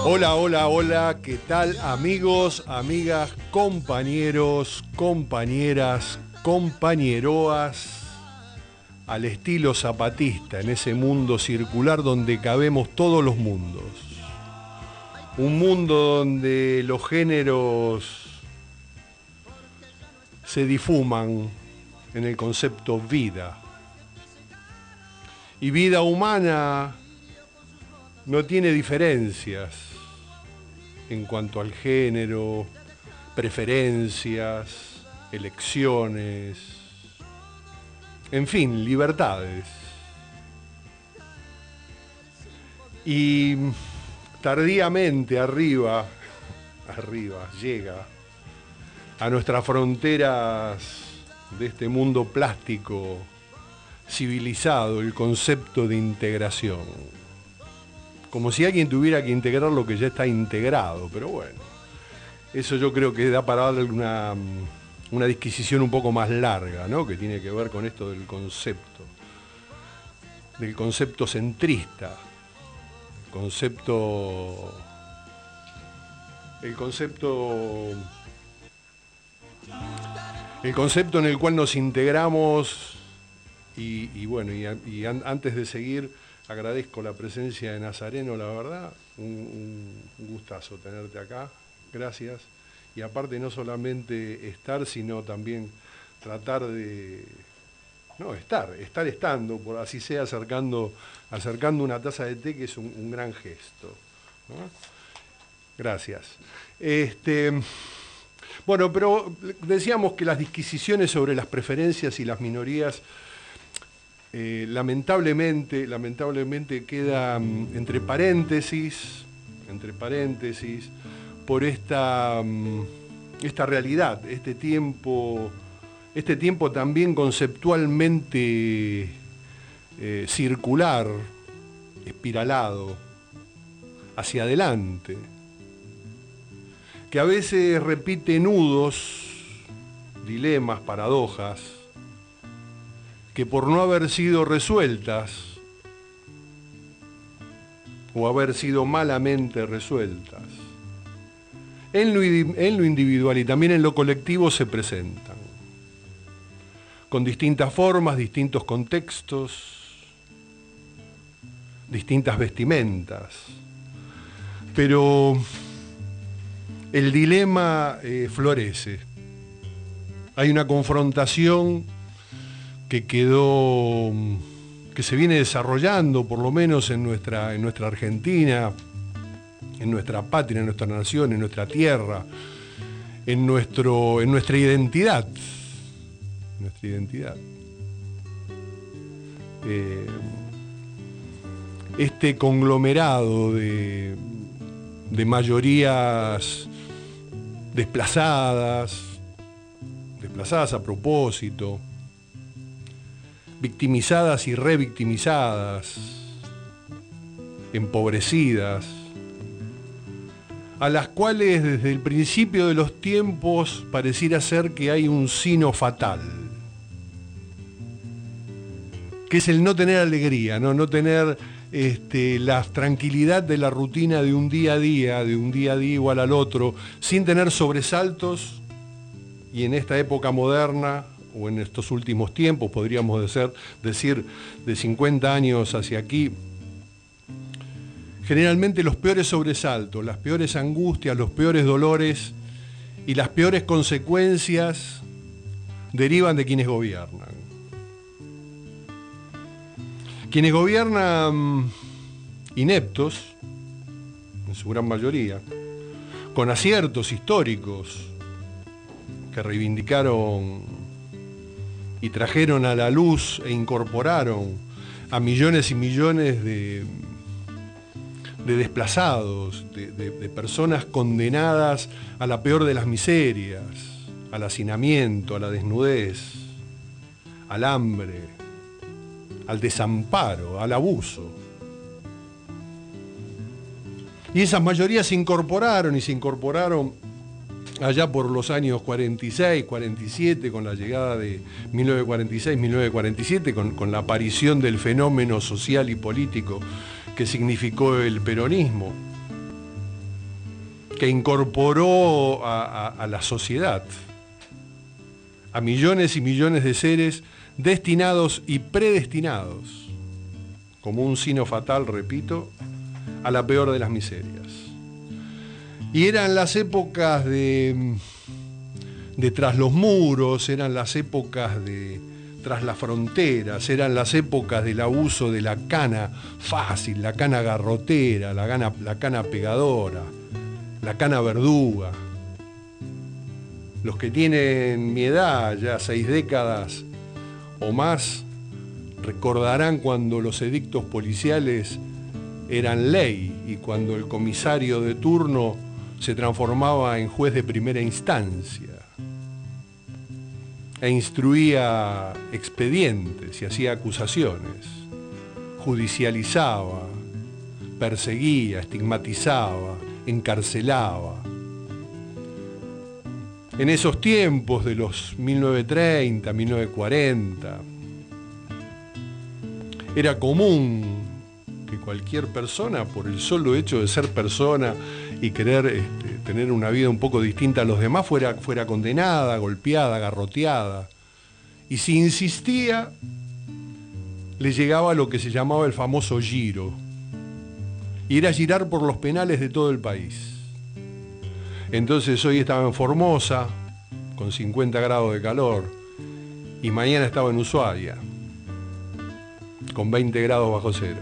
Hola, hola, hola, ¿qué tal amigos, amigas, compañeros, compañeras, compañeroas? Al estilo zapatista, en ese mundo circular donde cabemos todos los mundos. Un mundo donde los géneros se difuman en el concepto vida. Y vida humana no tiene diferencias en cuanto al género, preferencias, elecciones, en fin, libertades. Y tardíamente arriba llega a nuestras fronteras de este mundo plástico civilizado el concepto de integración. Como si alguien tuviera que integrar lo que ya está integrado, pero bueno, eso yo creo que da para darle una disquisición un poco más larga, ¿no? Que tiene que ver con esto del concepto centrista, el concepto en el cual nos integramos y bueno, antes de seguir, agradezco la presencia de Nazareno, la verdad, un gustazo tenerte acá, gracias. Y aparte no solamente estar, sino también tratar de... No, estando, por así sea, acercando una taza de té, que es un gran gesto, ¿no? Gracias. Bueno, pero decíamos que las disquisiciones sobre las preferencias y las minorías lamentablemente queda entre paréntesis por esta realidad, este tiempo también conceptualmente circular, espiralado, hacia adelante, que a veces repite nudos, dilemas, paradojas, que por no haber sido resueltas o haber sido malamente resueltas, en lo individual y también en lo colectivo se presentan, con distintas formas, distintos contextos, distintas vestimentas, pero el dilema florece. Hay una confrontación que se viene desarrollando, por lo menos en nuestra Argentina, en nuestra patria, en nuestra nación, en nuestra tierra, en nuestra identidad. Este conglomerado de mayorías desplazadas a propósito, victimizadas y revictimizadas, empobrecidas, a las cuales desde el principio de los tiempos pareciera ser que hay un sino fatal, que es el no tener alegría, no tener la tranquilidad de la rutina de un día a día igual al otro, sin tener sobresaltos, y en esta época moderna, o en estos últimos tiempos, podríamos decir de 50 años hacia aquí, generalmente los peores sobresaltos, las peores angustias, los peores dolores y las peores consecuencias derivan de quienes gobiernan. Quienes gobiernan ineptos, en su gran mayoría, con aciertos históricos que reivindicaron y trajeron a la luz e incorporaron a millones y millones de desplazados, de personas condenadas a la peor de las miserias, al hacinamiento, a la desnudez, al hambre, al desamparo, al abuso. Y esas mayorías se incorporaron allá por los años 46, 47, con la llegada de 1946, 1947, con la aparición del fenómeno social y político que significó el peronismo. que incorporó a la sociedad, a millones y millones de seres destinados y predestinados, como un sino fatal, repito, a la peor de las miserias. Y eran las épocas de tras los muros, eran las épocas de tras las fronteras, eran las épocas del abuso de la cana fácil, la cana garrotera, la cana pegadora, la cana verduga. Los que tienen mi edad, ya 6 décadas o más, recordarán cuando los edictos policiales eran ley y cuando el comisario de turno se transformaba en juez de primera instancia e instruía expedientes y hacía acusaciones, judicializaba, perseguía, estigmatizaba, encarcelaba. En esos tiempos de los 1930, 1940, era común que cualquier persona, por el solo hecho de ser persona y querer tener una vida un poco distinta a los demás, fuera condenada, golpeada, garroteada. Y si insistía, le llegaba lo que se llamaba el famoso giro. Y era girar por los penales de todo el país. Entonces hoy estaba en Formosa, con 50 grados de calor, y mañana estaba en Ushuaia, con 20 grados bajo cero.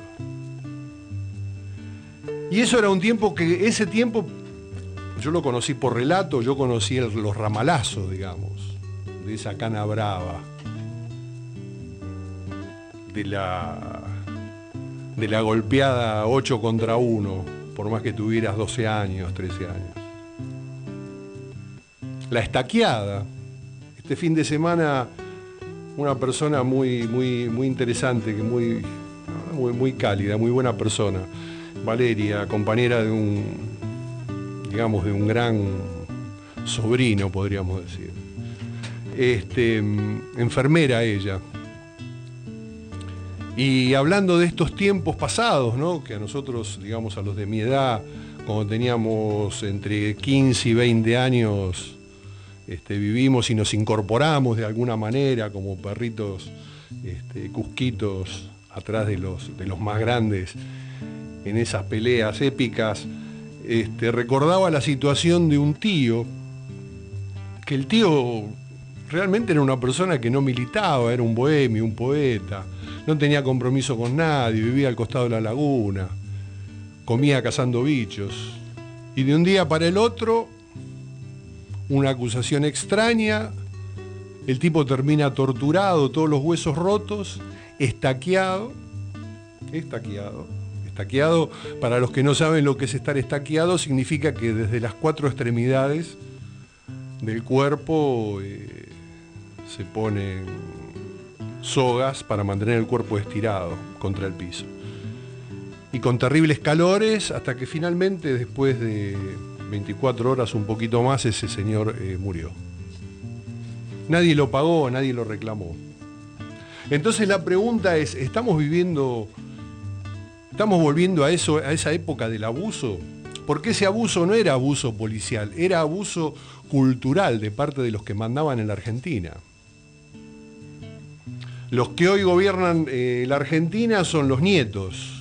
Y eso era un tiempo que, ese tiempo, yo lo conocí por relato, yo conocí los ramalazos, digamos, de esa cana brava, de la golpeada 8 contra 1, por más que tuvieras 12 años, 13 años. La estaqueada. Este fin de semana, una persona muy interesante, muy cálida, muy buena persona, Valeria, compañera de un gran sobrino, podríamos decir. Enfermera ella. Y hablando de estos tiempos pasados, ¿no? Que a nosotros, digamos, a los de mi edad, cuando teníamos entre 15 y 20 años, vivimos y nos incorporamos de alguna manera como perritos cusquitos atrás de los más grandes en esas peleas épicas. Recordaba la situación de un tío, que el tío realmente era una persona que no militaba, era un bohemio, un poeta, no tenía compromiso con nadie, vivía al costado de la laguna, comía cazando bichos, y de un día para el otro, una acusación extraña, el tipo termina torturado, todos los huesos rotos, estaqueado. Estaqueado, para los que no saben lo que es estar estaqueado, significa que desde las 4 extremidades del cuerpo se ponen sogas para mantener el cuerpo estirado contra el piso. Y con terribles calores, hasta que finalmente, después de 24 horas, un poquito más, ese señor murió. Nadie lo pagó, nadie lo reclamó. Entonces la pregunta es, ¿estamos volviendo a esa época del abuso? Porque ese abuso no era abuso policial, era abuso cultural de parte de los que mandaban en la Argentina. Los que hoy gobiernan la Argentina son los nietos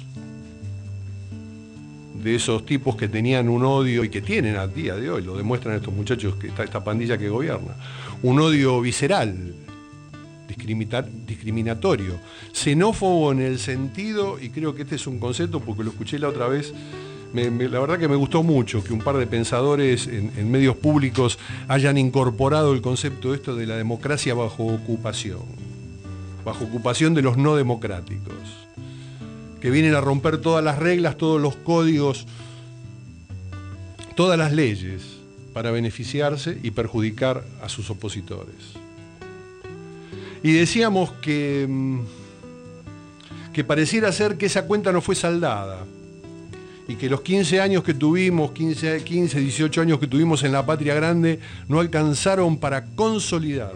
de esos tipos que tenían un odio y que tienen a día de hoy, lo demuestran estos muchachos, esta pandilla que gobierna, un odio visceral, discriminatorio, xenófobo en el sentido, y creo que este es un concepto porque lo escuché la otra vez, la verdad que me gustó mucho que un par de pensadores en medios públicos hayan incorporado el concepto de la democracia bajo ocupación de los no democráticos, que vienen a romper todas las reglas, todos los códigos, todas las leyes para beneficiarse y perjudicar a sus opositores. Y decíamos que pareciera ser que esa cuenta no fue saldada y que los 15 años que tuvimos, 15, 18 años que tuvimos en la patria grande no alcanzaron para consolidar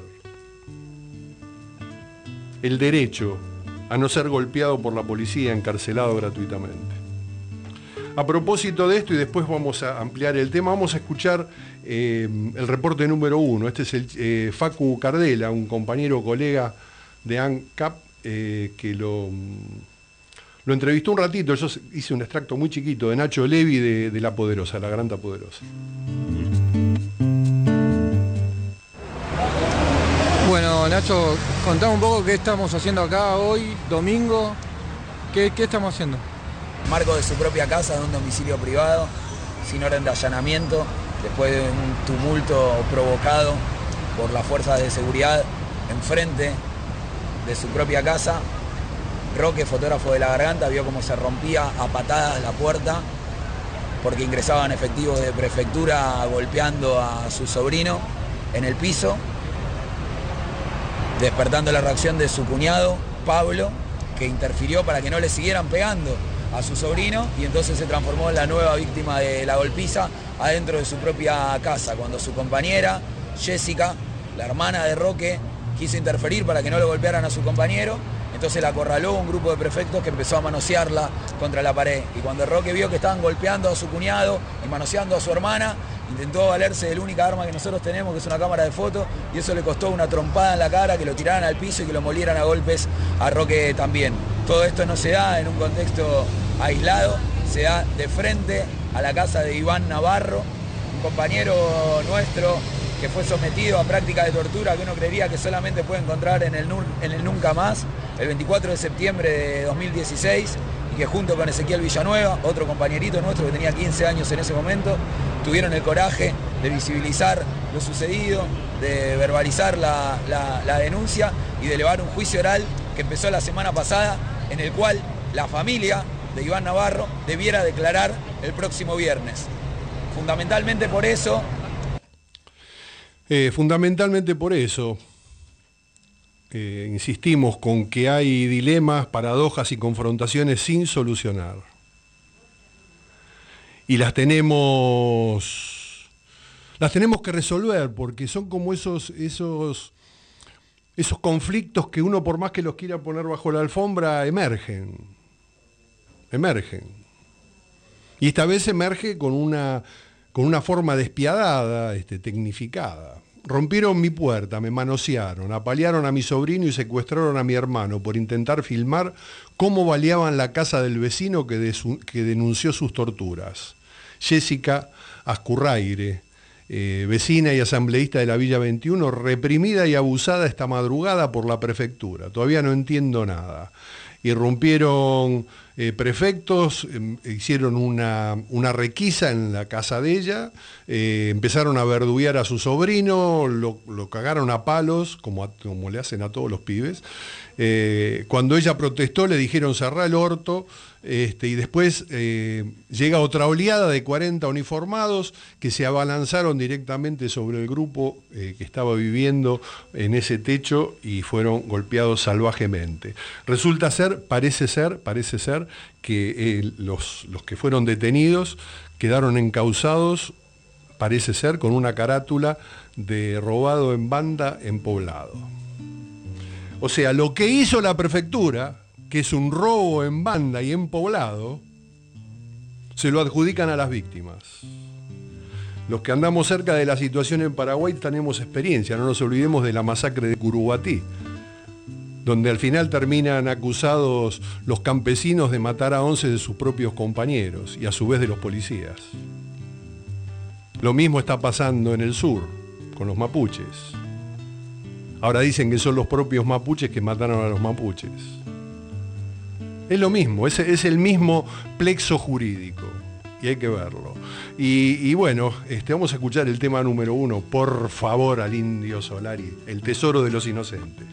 el derecho a no ser golpeado por la policía, encarcelado gratuitamente. A propósito de esto, y después vamos a ampliar el tema, vamos a escuchar el reporte número 1. Este es el Facu Cardela, un compañero, colega de ANCAP, que lo entrevistó un ratito. Yo hice un extracto muy chiquito de Nacho Levi de La Poderosa, La Granta Poderosa. Bueno, Nacho, contame un poco qué estamos haciendo acá hoy, domingo. ¿Qué estamos haciendo? Marco de su propia casa, de un domicilio privado, sin orden de allanamiento, después de un tumulto provocado por las fuerzas de seguridad enfrente de su propia casa. Roque, fotógrafo de La Garganta, vio cómo se rompía a patadas la puerta porque ingresaban efectivos de prefectura golpeando a su sobrino en el piso, despertando la reacción de su cuñado, Pablo, que interfirió para que no le siguieran pegando a su sobrino, y entonces se transformó en la nueva víctima de la golpiza adentro de su propia casa, cuando su compañera, Jessica, la hermana de Roque, quiso interferir para que no lo golpearan a su compañero. Entonces la acorraló un grupo de prefectos que empezó a manosearla contra la pared. Y cuando Roque vio que estaban golpeando a su cuñado y manoseando a su hermana, intentó valerse de la única arma que nosotros tenemos, que es una cámara de fotos, y eso le costó una trompada en la cara, que lo tiraran al piso y que lo molieran a golpes a Roque también. Todo esto no se da en un contexto aislado, se da de frente a la casa de Iván Navarro, un compañero nuestro que fue sometido a prácticas de tortura que uno creería que solamente puede encontrar en el Nunca Más, el 24 de septiembre de 2016, y que junto con Ezequiel Villanueva, otro compañerito nuestro que tenía 15 años en ese momento, tuvieron el coraje de visibilizar lo sucedido, de verbalizar la denuncia y de elevar un juicio oral que empezó la semana pasada, en el cual la familia de Iván Navarro debiera declarar el próximo viernes. Fundamentalmente por eso, insistimos con que hay dilemas, paradojas y confrontaciones sin solucionar. Y las tenemos que resolver, porque son como esos conflictos que uno, por más que los quiera poner bajo la alfombra, emergen. Y esta vez emerge con una forma despiadada, tecnificada. Rompieron mi puerta, me manosearon, apalearon a mi sobrino y secuestraron a mi hermano por intentar filmar cómo baleaban la casa del vecino que denunció sus torturas. Jessica Ascurraire, vecina y asambleísta de la Villa 21, reprimida y abusada esta madrugada por la prefectura. Todavía no entiendo nada. Irrumpieron prefectos, hicieron una requisa en la casa de ella, empezaron a verduguear a su sobrino, lo cagaron a palos, como le hacen a todos los pibes. Cuando ella protestó le dijeron cerrá el orto, y después llega otra oleada de 40 uniformados que se abalanzaron directamente sobre el grupo que estaba viviendo en ese techo y fueron golpeados salvajemente. Parece ser que los que fueron detenidos quedaron encausados, parece ser, con una carátula de robado en banda en Poblado. O sea, lo que hizo la prefectura, que es un robo en banda y en Poblado, se lo adjudican a las víctimas. Los que andamos cerca de la situación en Paraguay tenemos experiencia, no nos olvidemos de la masacre de Curuguatí, donde al final terminan acusados los campesinos de matar a 11 de sus propios compañeros y a su vez de los policías. Lo mismo está pasando en el sur, con los mapuches. Ahora dicen que son los propios mapuches que mataron a los mapuches. Es lo mismo, es el mismo plexo jurídico, y hay que verlo. Y bueno, vamos a escuchar el tema número 1, por favor, al Indio Solari, El tesoro de los inocentes.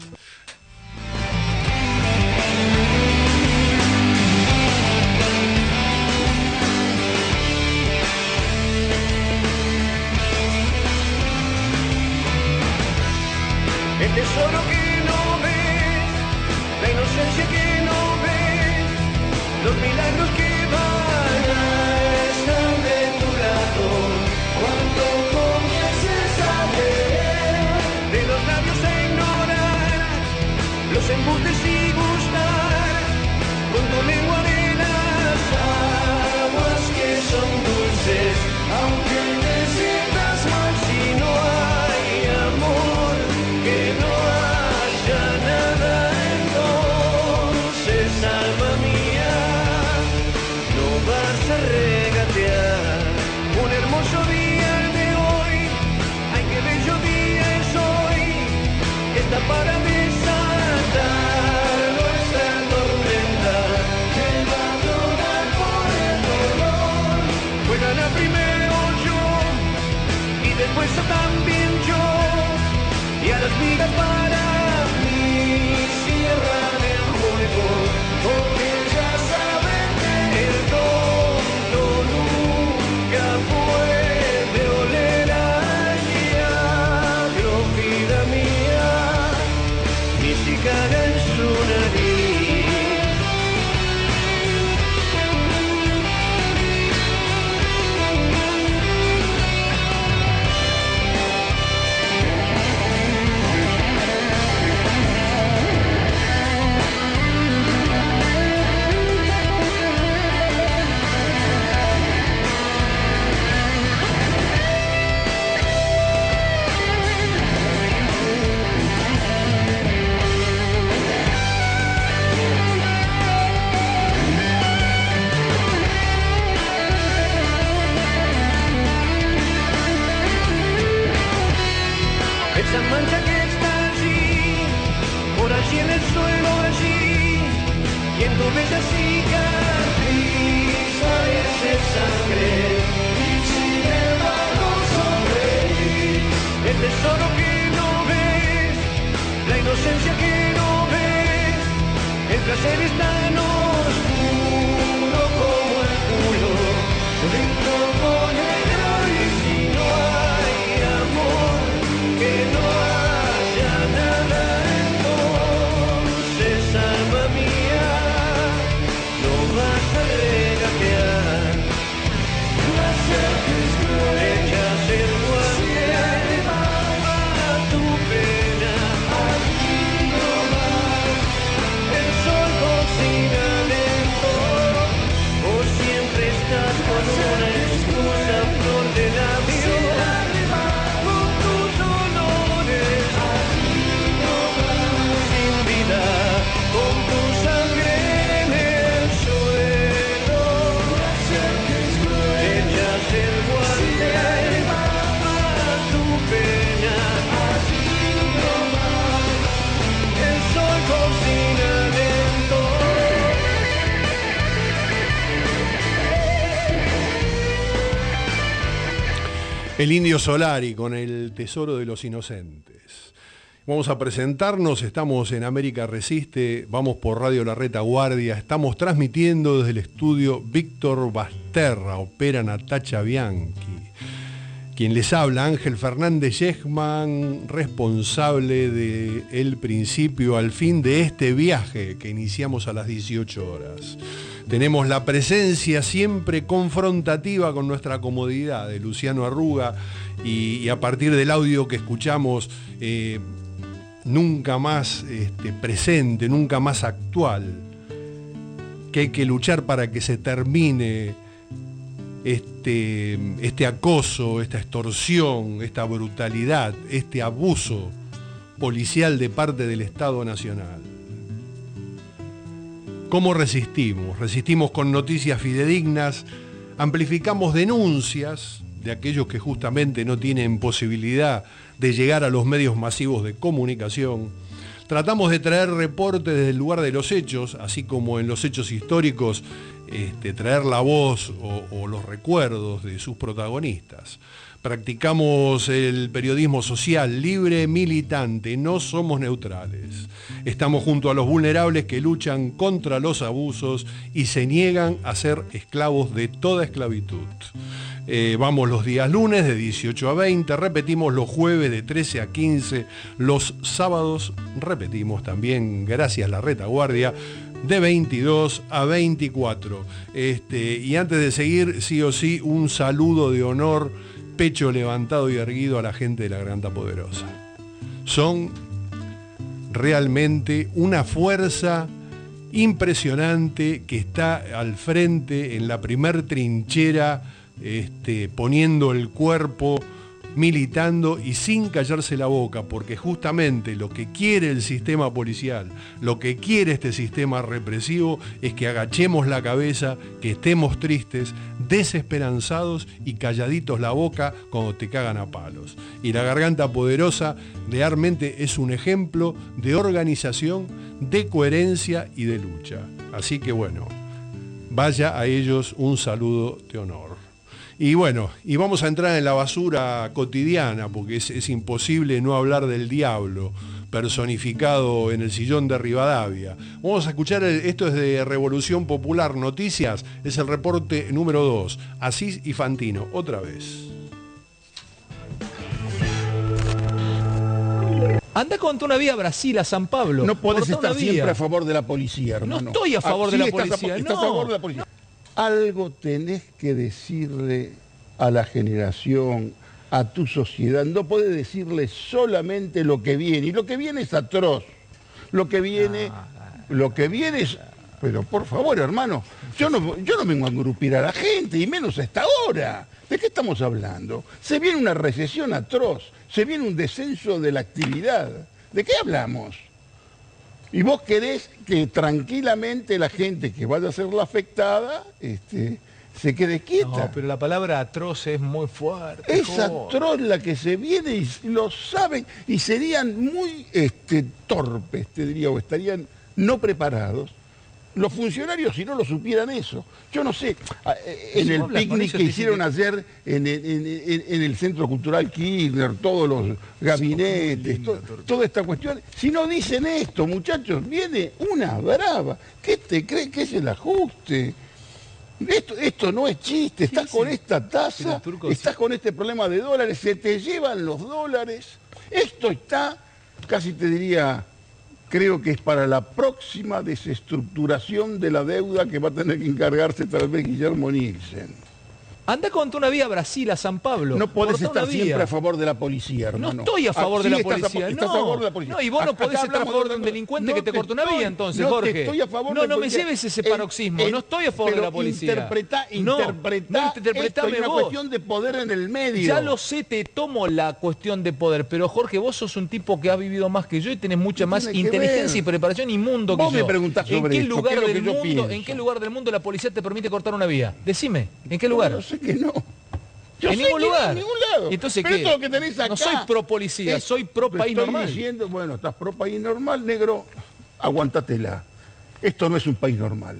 El tesoro que no ves, la inocencia que no ves, los milagros que van a estar de tu lado cuando comiences a leer, de los labios a ignorar, los embustes y gustar, con tu lengua de las aguas que y en tu bella cicatriz aparece sangre y sin embargo sonreír. El tesoro que no ves, la inocencia que no ves, el placer es tan oscuro como el culo de un lobo negro. Y si no hay amor, que no haya nada, entonces alma mía, no vas a regatear. La sangre es cruel, echas el guante a tu pena. Aquí no más, el sol cocina lento, o siempre estás con una excusa, flor de labio, con tus olores, sin vida, con tu sangre en el suelo. Echas el guante a tu pena. El sol cocina lento. El Indio Solari con el Tesoro de los Inocentes. Vamos a presentarnos, estamos en América Resiste, vamos por Radio La Retaguardia, estamos transmitiendo desde el estudio Víctor Basterra, opera Natacha Bianchi. Quien les habla, Ángel Fernández Yechman, responsable de el principio al fin de este viaje que iniciamos a las 18 horas. Tenemos la presencia siempre confrontativa con nuestra comodidad de Luciano Arruga y a partir del audio que escuchamos, nunca más presente, nunca más actual, que hay que luchar para que se termine este acoso, esta extorsión, esta brutalidad, este abuso policial de parte del Estado Nacional. ¿Cómo resistimos? Resistimos con noticias fidedignas, amplificamos denuncias de aquellos que justamente no tienen posibilidad de llegar a los medios masivos de comunicación. Tratamos de traer reportes desde el lugar de los hechos, así como en los hechos históricos, traer la voz o los recuerdos de sus protagonistas. Practicamos el periodismo social, libre, militante, no somos neutrales. Estamos junto a los vulnerables que luchan contra los abusos y se niegan a ser esclavos de toda esclavitud. Vamos los días lunes de 18 a 20, repetimos los jueves de 13 a 15, los sábados repetimos también, gracias a La Retaguardia, de 22 a 24. Y antes de seguir, sí o sí, un saludo de honor, pecho levantado y erguido a la gente de la Garganta Poderosa. Son realmente una fuerza impresionante que está al frente en la primer trinchera, poniendo el cuerpo, militando y sin callarse la boca, porque justamente lo que quiere el sistema policial, lo que quiere este sistema represivo es que agachemos la cabeza, que estemos tristes, desesperanzados y calladitos la boca cuando te cagan a palos. Y la Garganta Poderosa realmente es un ejemplo de organización, de coherencia y de lucha. Así que bueno, vaya a ellos un saludo de honor. Y bueno, y vamos a entrar en la basura cotidiana, porque es imposible no hablar del diablo personificado en el sillón de Rivadavia. Vamos a escuchar, esto es de Revolución Popular Noticias, es el reporte número 2, Asís y Fantino, otra vez. Anda con una vía a Brasil, a San Pablo. No podés estar siempre a favor de la policía, hermano. No estoy a favor de la policía, estás a favor de la policía. Algo tenés que decirle a la generación, a tu sociedad. No podés decirle solamente lo que viene. Y lo que viene es atroz. Lo que viene es... Pero por favor, hermano, yo no vengo a engrupir a la gente, y menos a esta hora. ¿De qué estamos hablando? Se viene una recesión atroz, se viene un descenso de la actividad. ¿De qué hablamos? Y vos querés que tranquilamente la gente que vaya a ser la afectada se quede quieta. No, pero la palabra atroz es muy fuerte. Es atroz la que se viene y lo saben. Y serían muy torpes, te diría, o estarían no preparados Los funcionarios, si no lo supieran eso, yo no sé, en el picnic que hicieron ayer en el Centro Cultural Kirchner, todos los gabinetes, toda esta cuestión, si no dicen esto, muchachos, viene una brava. ¿Qué te crees que es el ajuste? Esto no es chiste, estás con esta tasa, estás con este problema de dólares, se te llevan los dólares. Esto está, casi te diría, creo que es para la próxima desestructuración de la deuda que va a tener que encargarse tal vez Guillermo Nielsen. Anda contra una vía a Brasil, a San Pablo. No podés estar siempre a favor de la policía, hermano. No estoy a favor de la policía. Estás a favor de la policía. No, y vos no podés estar a favor de un delincuente que te cortó una vía, entonces, Jorge. Estoy a favor no me lleves ese paroxismo. No estoy a favor de la policía. Interpretá interpretame esto, hay una vos. cuestión de poder en el medio. Ya lo sé, te tomo la cuestión de poder, pero Jorge, vos sos un tipo que ha vivido más que yo y tenés mucha más inteligencia y preparación y mundo que yo. Vos me preguntás sobre ¿En qué lugar del mundo la policía te permite cortar una vía? Decime, ¿en qué lugar? No sé que no. ¿En ningún lugar? En ningún lado. ¿Y entonces pero qué? Esto es lo que tenés acá. No soy pro policía, soy pro país normal. Diciendo, bueno, estás pro país normal, negro, aguantátela. Esto no es un país normal.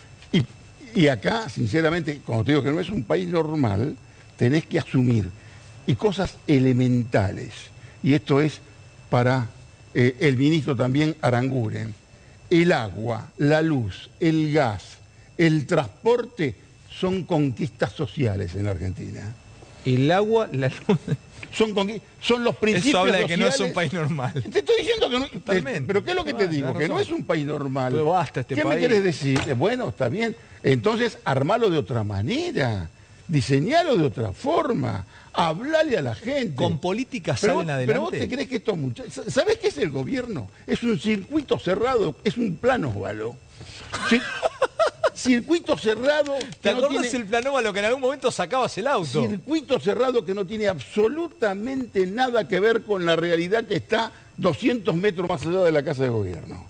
Y acá, sinceramente, cuando te digo que no es un país normal, tenés que asumir y cosas elementales. Y esto es para el ministro también Aranguren. El agua, la luz, el gas, el transporte son conquistas sociales en la Argentina. El agua, la luz. Son los principios Eso habla de sociales. que no es un país normal. Te estoy diciendo que no. Totalmente. Pero ¿qué es lo que te digo? Que no es un país normal. Pero basta este ¿Qué país. me quieres decir? Bueno, está bien. Entonces, armalo de otra manera. Diseñalo de otra forma. Hablale a la gente. Con políticas Pero salen adelante. Pero vos te crees que estos muchachos... ¿Sabés qué es el gobierno? Es un circuito cerrado, es un plan óvalo. ¿Sí? Circuito cerrado... ¿Te acordás el plan óvalo que en algún momento sacabas el auto? Circuito cerrado que no tiene absolutamente nada que ver con la realidad que está 200 metros más allá de la Casa de Gobierno.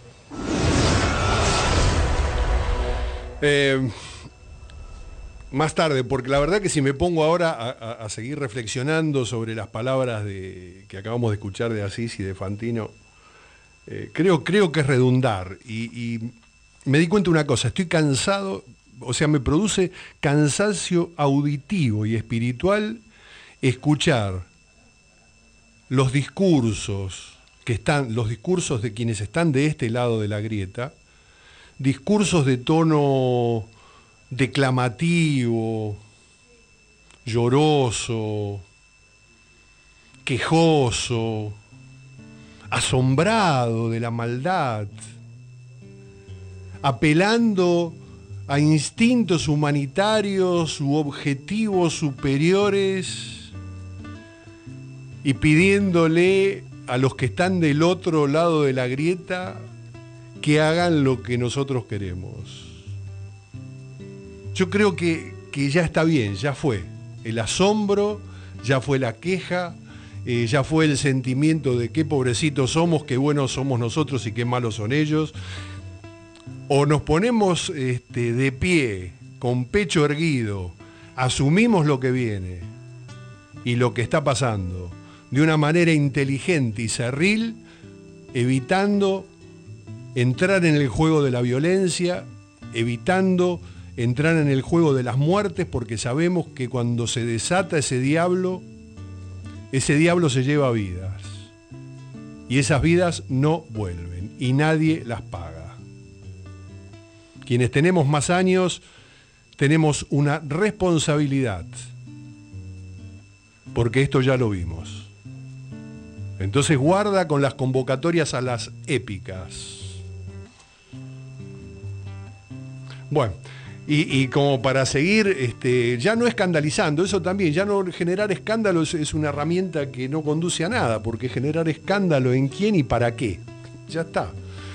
Más tarde, porque la verdad que si me pongo ahora a seguir reflexionando sobre las palabras que acabamos de escuchar de Asís y de Fantino, creo que es redundar. Y me di cuenta de una cosa, estoy cansado, o sea, me produce cansancio auditivo y espiritual escuchar los discursos de quienes están de este lado de la grieta, discursos de tono declamativo, lloroso, quejoso, asombrado de la maldad, apelando a instintos humanitarios u objetivos superiores y pidiéndole a los que están del otro lado de la grieta que hagan lo que nosotros queremos. Yo creo que ya está bien, ya fue. El asombro, ya fue la queja, ya fue el sentimiento de qué pobrecitos somos, qué buenos somos nosotros y qué malos son ellos. O nos ponemos de pie, con pecho erguido, asumimos lo que viene y lo que está pasando de una manera inteligente y cerril, evitando entrar en el juego de la violencia, evitando entrar en el juego de las muertes, porque sabemos que cuando se desata ese diablo se lleva vidas. Y esas vidas no vuelven y nadie las paga. Quienes tenemos más años tenemos una responsabilidad, porque esto ya lo vimos. Entonces guarda con las convocatorias a las épicas. Bueno, y como para seguir, ya no escandalizando, eso también, ya no generar escándalos es una herramienta que no conduce a nada, porque generar escándalo en quién y para qué. Ya está.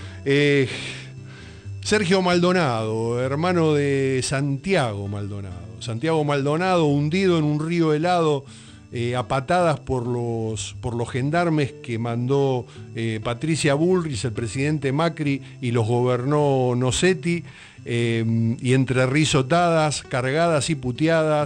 Sergio Maldonado, hermano de Santiago Maldonado. Santiago Maldonado hundido en un río helado a patadas por los gendarmes que mandó Patricia Bullrich, el presidente Macri, y los gobernó Nocetti, y entre risotadas, cargadas y puteadas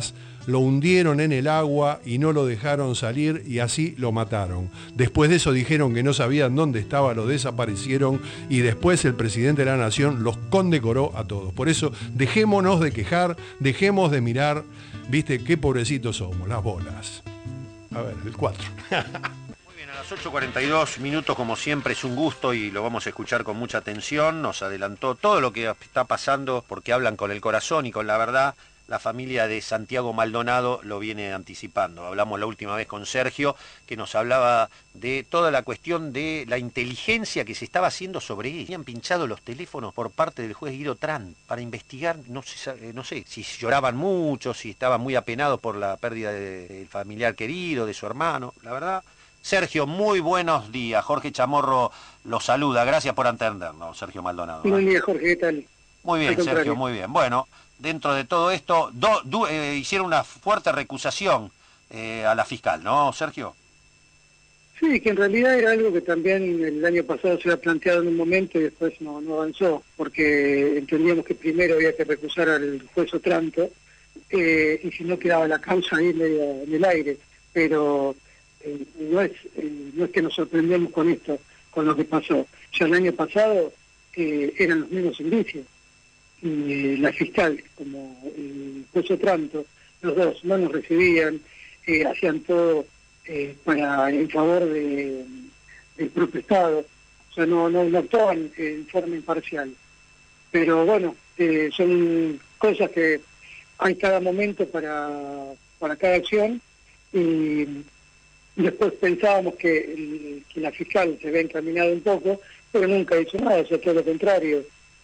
lo hundieron en el agua y no lo dejaron salir y así lo mataron. Después de eso dijeron que no sabían dónde estaba, lo desaparecieron y después el presidente de la nación los condecoró a todos. Por eso dejémonos de quejar, dejemos de mirar, viste, qué pobrecitos somos, las bolas. A ver, el 4. Muy bien, a las 8:42 minutos, como siempre, es un gusto y lo vamos a escuchar con mucha atención. Nos adelantó todo lo que está pasando porque hablan con el corazón y con la verdad. La familia de Santiago Maldonado lo viene anticipando. Hablamos la última vez con Sergio, que nos hablaba de toda la cuestión de la inteligencia que se estaba haciendo sobre él. Habían pinchado los teléfonos por parte del juez Guido Trant para investigar, no sé, si lloraban mucho, si estaban muy apenados por la pérdida del familiar querido, de su hermano. La verdad, Sergio, muy buenos días. Jorge Chamorro lo saluda. Gracias por atendernos, Sergio Maldonado. Buen día, Jorge, ¿qué tal? Muy bien, Sergio, muy bien. Bueno, dentro de todo esto, hicieron una fuerte recusación a la fiscal, ¿no, Sergio? Sí, que en realidad era algo que también el año pasado se había planteado en un momento y después no avanzó, porque entendíamos que primero había que recusar al juez Otranto y si no quedaba la causa ahí en el aire. Pero no es que nos sorprendemos con esto, con lo que pasó. Ya el año pasado eran los mismos indicios. Y la fiscal como el juez Otranto, los dos no nos recibían, hacían todo en favor del propio Estado, o sea, no actuaban en forma imparcial. Pero bueno, son cosas que hay cada momento para cada acción, y después pensábamos que la fiscal se había encaminado un poco, pero nunca hizo nada, o sea, todo lo contrario.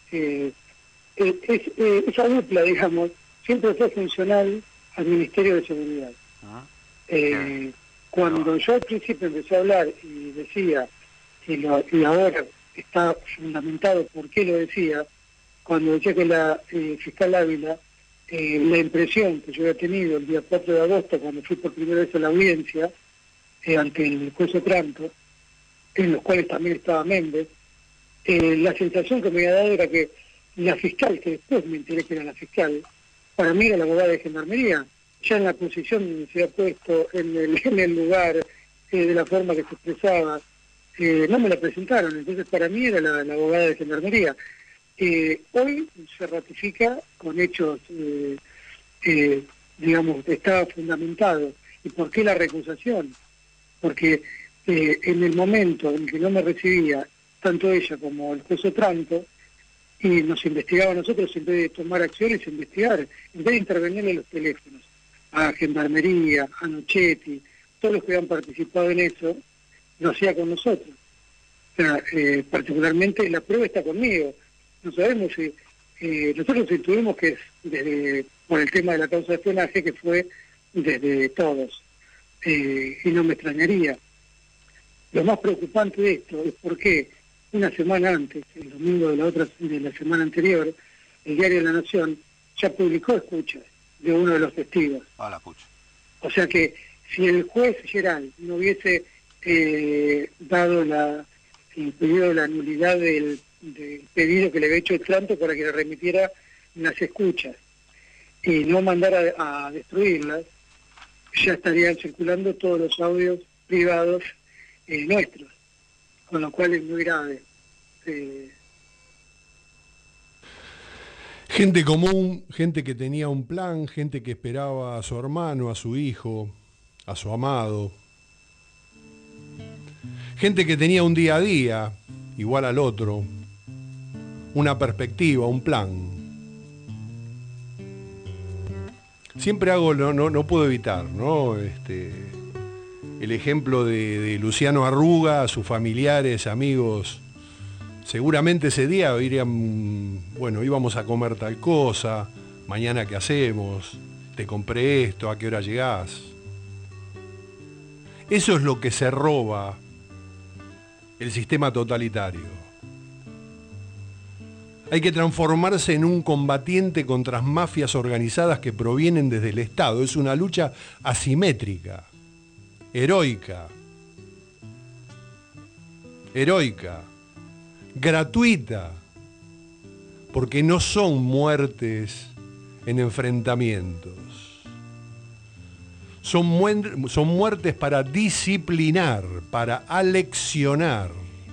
Esa dupla, digamos, siempre fue funcional al Ministerio de Seguridad. Cuando yo al principio empecé a hablar y decía, y ahora está fundamentado por qué lo decía, cuando decía que la fiscal Ávila, la impresión que yo había tenido el día 4 de agosto, cuando fui por primera vez a la audiencia, ante el juez Otranto, en los cuales también estaba Méndez, la sensación que me había dado era que la fiscal, que después me enteré que era la fiscal, para mí era la abogada de Gendarmería, ya en la posición donde se había puesto en el lugar, de la forma que se expresaba, no me la presentaron, entonces para mí era la abogada de Gendarmería. Hoy se ratifica con hechos, digamos, estaba fundamentado. ¿Y por qué la recusación? Porque en el momento en que no me recibía tanto ella como el juez Otranto, y nos investigaba a nosotros, en vez de tomar acciones, investigar, en vez de intervenir en los teléfonos, a Gendarmería, a Nochetti, todos los que habían participado en eso, lo hacía con nosotros. O sea, particularmente la prueba está conmigo. No sabemos si... nosotros intuimos que es por el tema de la causa de espionaje, que fue desde todos. Y no me extrañaría. Lo más preocupante de esto es porque una semana antes, el domingo de la semana anterior, el diario La Nación ya publicó escuchas de uno de los testigos. La pucha. O sea que si el juez Geral no hubiese dado el pedido de la nulidad del pedido que le había hecho el Otranto para que le remitiera las escuchas y no mandara a destruirlas, ya estarían circulando todos los audios privados nuestros, con lo cual es muy grave. Gente común, gente que tenía un plan, gente que esperaba a su hermano, a su hijo, a su amado. Gente que tenía un día a día, igual al otro, una perspectiva, un plan. Siempre hago, no puedo evitar, ¿no? El ejemplo de Luciano Arruga, sus familiares, amigos. Seguramente ese día íbamos a comer tal cosa, mañana qué hacemos, te compré esto, a qué hora llegás. Eso es lo que se roba el sistema totalitario. Hay que transformarse en un combatiente contra las mafias organizadas que provienen desde el Estado. Es una lucha asimétrica, heroica, gratuita, porque no son muertes en enfrentamientos, son muertes para disciplinar, para aleccionar.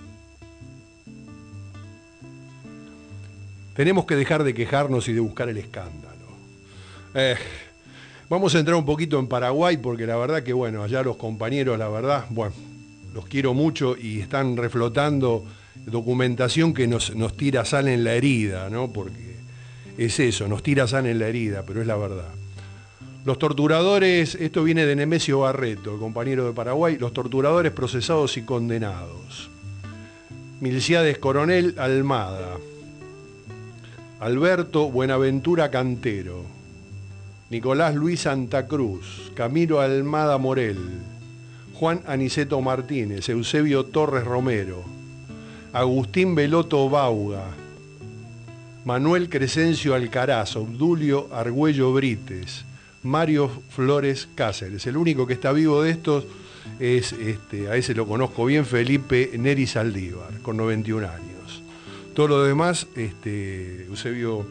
Tenemos que dejar de quejarnos y de buscar el escándalo. Vamos a entrar un poquito en Paraguay, porque la verdad que, bueno, allá los compañeros, la verdad, bueno, los quiero mucho y están reflotando documentación que nos tira sal en la herida, ¿no? Porque es eso, nos tira sal en la herida, pero es la verdad. Los torturadores, esto viene de Nemesio Barreto, el compañero de Paraguay, los torturadores procesados y condenados. Milciades Coronel Almada, Alberto Buenaventura Cantero, Nicolás Luis Santa Cruz, Camilo Almada Morel, Juan Aniceto Martínez, Eusebio Torres Romero, Agustín Beloto Bauga, Manuel Crescencio Alcaraz, Obdulio Argüello Brites, Mario Flores Cáceres. El único que está vivo de estos es, a ese lo conozco bien, Felipe Neri Saldívar, con 91 años. Todo lo demás, Eusebio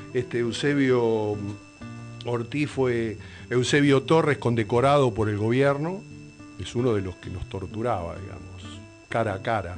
Ortiz fue Eusebio Torres, condecorado por el gobierno, es uno de los que nos torturaba, digamos, cara a cara.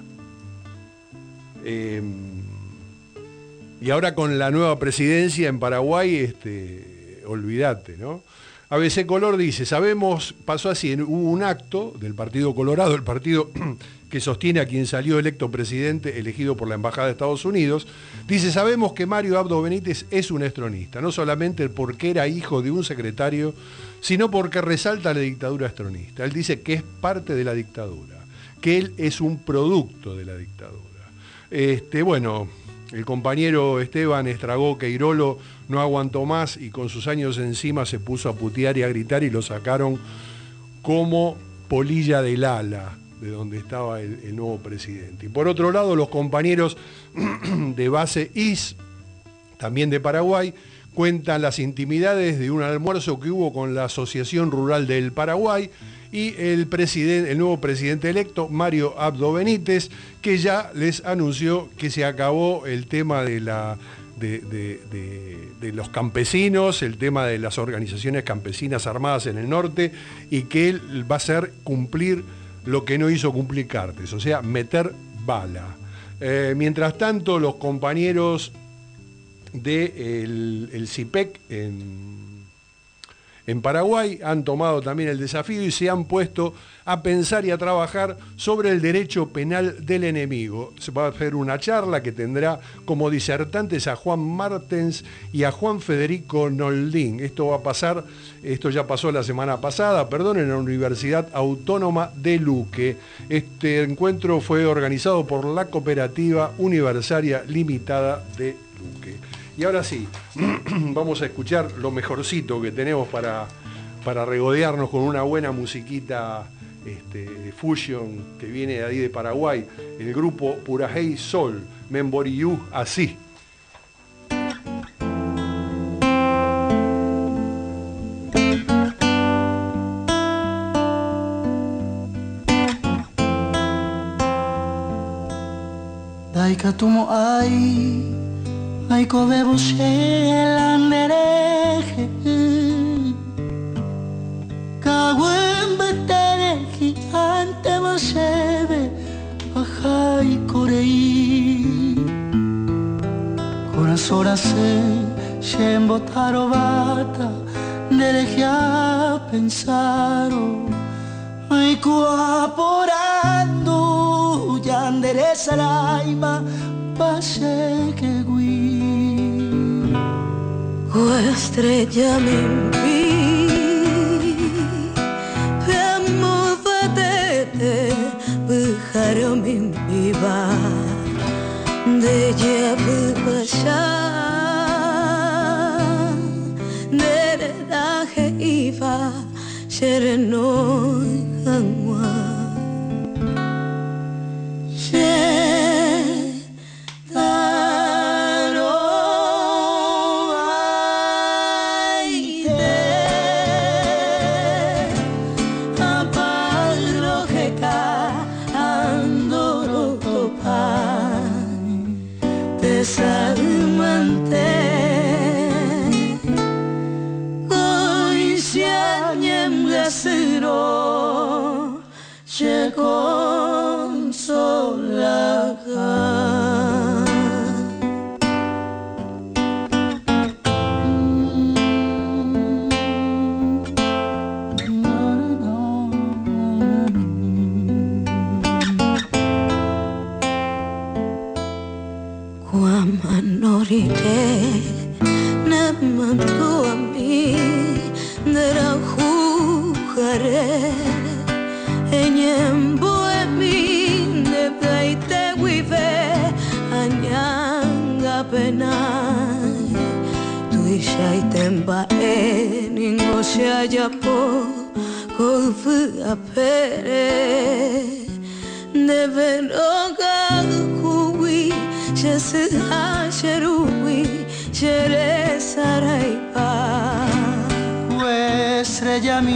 Y ahora con la nueva presidencia en Paraguay, olvídate, ¿no? ABC Color dice, sabemos, pasó así, hubo un acto del Partido Colorado, el partido que sostiene a quien salió electo presidente, elegido por la Embajada de Estados Unidos, dice, sabemos que Mario Abdo Benítez es un estronista, no solamente porque era hijo de un secretario, sino porque resalta la dictadura estronista. Él dice que es parte de la dictadura, que él es un producto de la dictadura. Bueno, el compañero Esteban Estragó Queirolo no aguantó más y con sus años encima se puso a putear y a gritar y lo sacaron como polilla del ala de donde estaba el nuevo presidente. Y por otro lado, los compañeros de base IS, también de Paraguay, cuentan las intimidades de un almuerzo que hubo con la Asociación Rural del Paraguay y el nuevo presidente electo, Mario Abdo Benítez, que ya les anunció que se acabó el tema de los campesinos, el tema de las organizaciones campesinas armadas en el norte, y que él va a hacer cumplir lo que no hizo cumplir Cartes, o sea, meter bala. Mientras tanto, los compañeros del CIPEC en Paraguay han tomado también el desafío y se han puesto a pensar y a trabajar sobre el derecho penal del enemigo. Se va a hacer una charla que tendrá como disertantes a Juan Martens y a Juan Federico Noldín. Esto ya pasó la semana pasada, en la Universidad Autónoma de Luque. Este encuentro fue organizado por la Cooperativa Universitaria Limitada de Luque. Y ahora sí, vamos a escuchar lo mejorcito que tenemos para regodearnos con una buena musiquita de fusion que viene de ahí de Paraguay, el grupo Purajei Sol, Memboriú, así. Daikatumo ai Aiko bebo shelandereje Kaguen betereji ante masebe Ajai korei Corazora se Shembo tarobata Derejia pensaro Aiko aporando Yandere saraima Pase que estrella mimpi Vemo patete Bujaro mimpi va De lleve pasha Neredaje iba Sereno angwa consolará. Moriré, naman tuami, narahujaré, enyembo emi, nebaite wive, anyanga penai, tuishaitemba ningo shayapo, kofu apere, neveroga kuwi. Shesha Sherui Shere Saraipa Estrella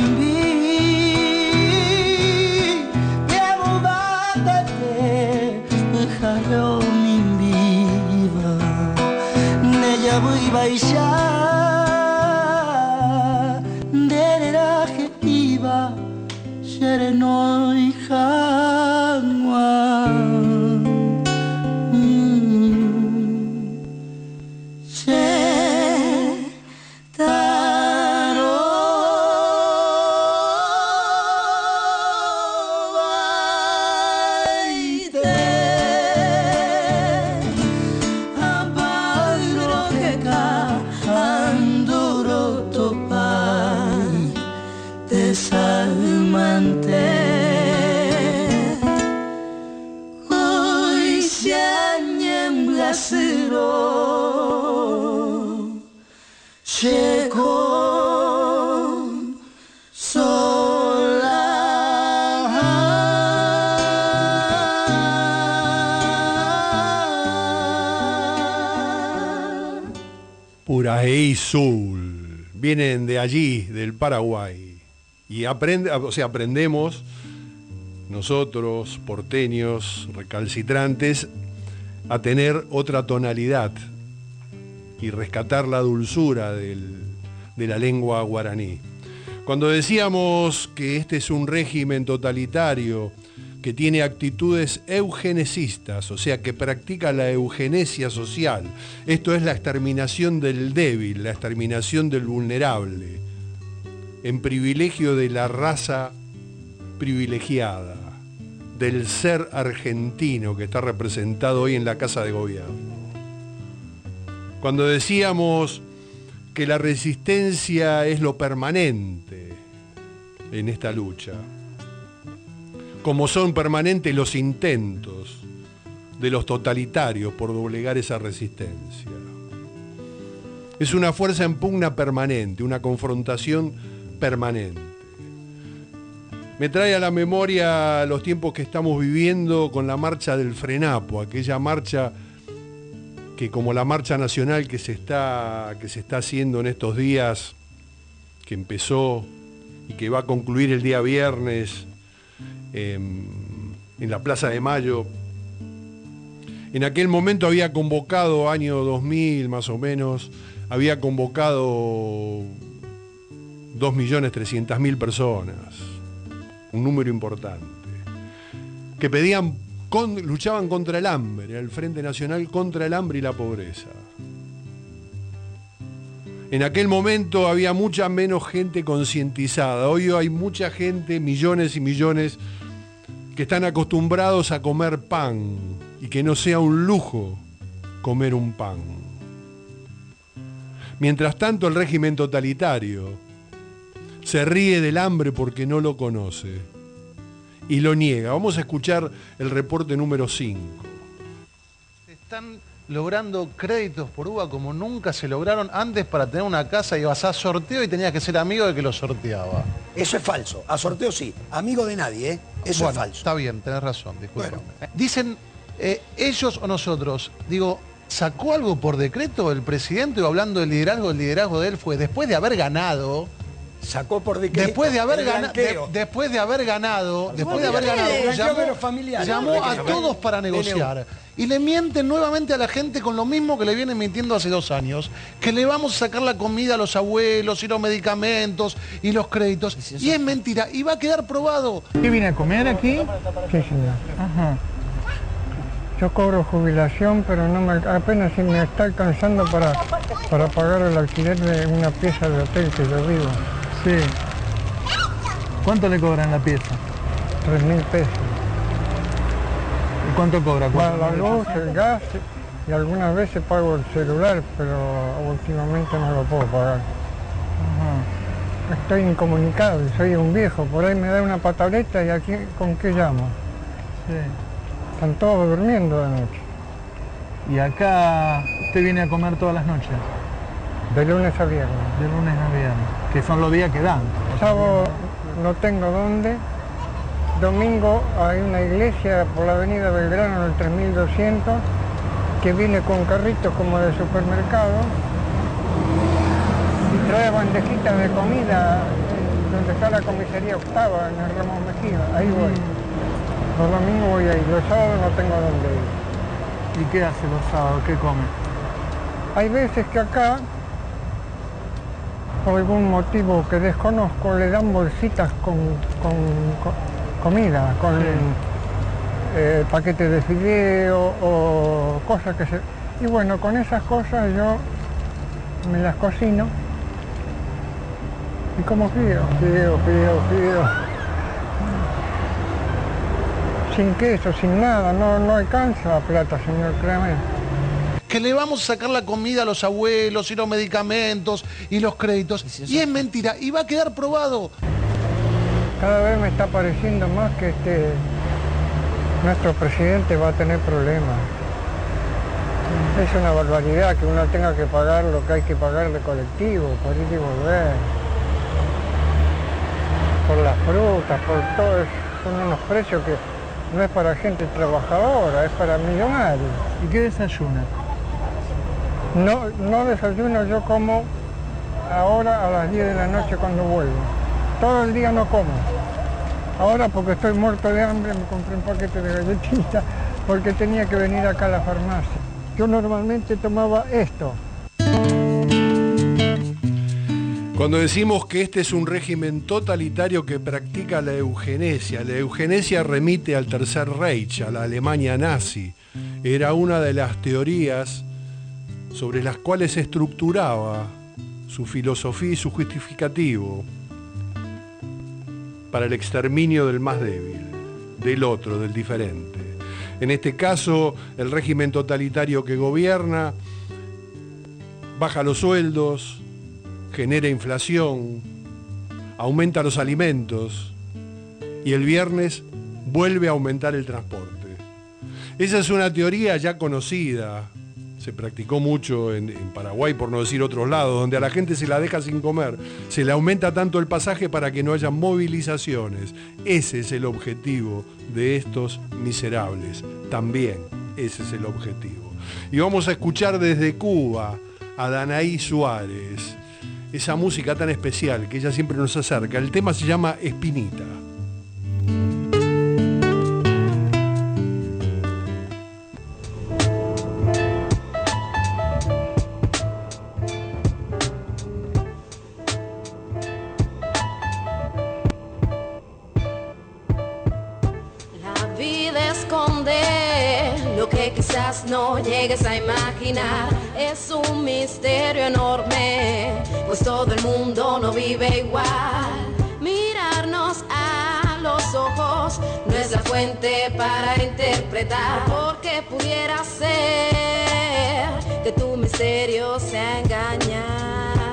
mimbi Llevo batate Jalo mimbiva Neya voy baisha Derera iba Shere no hijangwa Puraí Sul, vienen de allí, del Paraguay, y aprendemos nosotros, porteños, recalcitrantes, a tener otra tonalidad y rescatar la dulzura de la lengua guaraní. Cuando decíamos que este es un régimen totalitario que tiene actitudes eugenecistas, o sea, que practica la eugenesia social. Esto es la exterminación del débil, la exterminación del vulnerable, en privilegio de la raza privilegiada, del ser argentino que está representado hoy en la Casa de Gobierno. Cuando decíamos que la resistencia es lo permanente en esta lucha, como son permanentes los intentos de los totalitarios por doblegar esa resistencia. Es una fuerza en pugna permanente, una confrontación permanente. Me trae a la memoria los tiempos que estamos viviendo con la marcha del Frenapo, aquella marcha que, como la marcha nacional que se está haciendo en estos días, que empezó y que va a concluir el día viernes en la Plaza de Mayo. En aquel momento había convocado, año 2000 más o menos, había convocado 2.300.000 personas, un número importante, que luchaban contra el hambre, el Frente Nacional contra el hambre y la pobreza. En aquel momento había mucha menos gente concientizada. Hoy hay mucha gente, millones y millones, que están acostumbrados a comer pan y que no sea un lujo comer un pan. Mientras tanto, el régimen totalitario se ríe del hambre porque no lo conoce y lo niega. Vamos a escuchar el reporte número 5. Están logrando créditos por UBA como nunca se lograron antes. Para tener una casa ibas a sorteo y tenías que ser amigo de que lo sorteaba. Eso es falso. A sorteo sí. Amigo de nadie, ¿eh? Eso es falso. Está bien, tenés razón, discúlpame. Bueno. Dicen ellos o nosotros, digo, ¿sacó algo por decreto el presidente? O hablando del liderazgo de él fue después de haber ganado, Sacó por decreto. Después de haber el ganado, blanqueo. después de haber ganado, blanqueo de los familiares. llamó a todos para negociar. Y le mienten nuevamente a la gente con lo mismo que le vienen mintiendo hace 2 años, que le vamos a sacar la comida a los abuelos y los medicamentos y los créditos. Y es mentira, y va a quedar probado. ¿Qué viene a comer aquí? Sí, señor. Ajá. Yo cobro jubilación, pero apenas si me está alcanzando para pagar el alquiler de una pieza de hotel que yo vivo. Sí. ¿Cuánto le cobran la pieza? 3.000 pesos. ¿Y cuánto cobra? La luz, el gas y algunas veces pago el celular, pero últimamente no lo puedo pagar. Ajá. Estoy incomunicado y soy un viejo, por ahí me da una pataleta y aquí ¿con qué llamo? Sí. Están todos durmiendo de noche. ¿Y acá usted viene a comer todas las noches? De lunes a viernes. De lunes a viernes, que son los días que dan. Sábado no tengo dónde. Domingo hay una iglesia por la avenida Belgrano, en el 3200, que viene con carritos como de supermercado y trae bandejitas de comida donde está la comisaría octava, en el Ramos Mejía. Ahí voy. Los domingos voy ahí, los sábados no tengo dónde ir. ¿Y qué hace los sábados? ¿Qué come? Hay veces que acá, por algún motivo que desconozco, le dan bolsitas con comida, con paquetes de fideo o cosas que se... Y bueno, con esas cosas yo me las cocino y como fideo. Sin queso, sin nada, no alcanza la plata, señor, créame. Que le vamos a sacar la comida a los abuelos y los medicamentos y los créditos. Y es mentira, y va a quedar probado. Cada vez me está pareciendo más que nuestro presidente va a tener problemas. Es una barbaridad que uno tenga que pagar lo que hay que pagar de colectivo, por ir y volver. Por las frutas, por todo eso. Son unos precios que no es para gente trabajadora, es para millonarios. ¿Y qué desayuna? No desayuno, yo como ahora a las 10 de la noche cuando vuelvo. Todo el día no como. Ahora porque estoy muerto de hambre me compré un paquete de galletitas porque tenía que venir acá a la farmacia. Yo normalmente tomaba esto. Cuando decimos que este es un régimen totalitario que practica la eugenesia remite al Tercer Reich, a la Alemania nazi. Era una de las teorías sobre las cuales se estructuraba su filosofía y su justificativo para el exterminio del más débil, del otro, del diferente. En este caso, el régimen totalitario que gobierna baja los sueldos, genera inflación, aumenta los alimentos y el viernes vuelve a aumentar el transporte. Esa es una teoría ya conocida, se practicó mucho en Paraguay, por no decir otros lados, donde a la gente se la deja sin comer, se le aumenta tanto el pasaje para que no haya movilizaciones. Ese es el objetivo de estos miserables, también ese es el objetivo. Y vamos a escuchar desde Cuba a Danaí Suárez, esa música tan especial que ella siempre nos acerca. El tema se llama Espinita. Quizás no llegues a imaginar, es un misterio enorme, pues todo el mundo no vive igual. Mirarnos a los ojos no es la fuente para interpretar, porque pudiera ser que tu misterio sea engañar.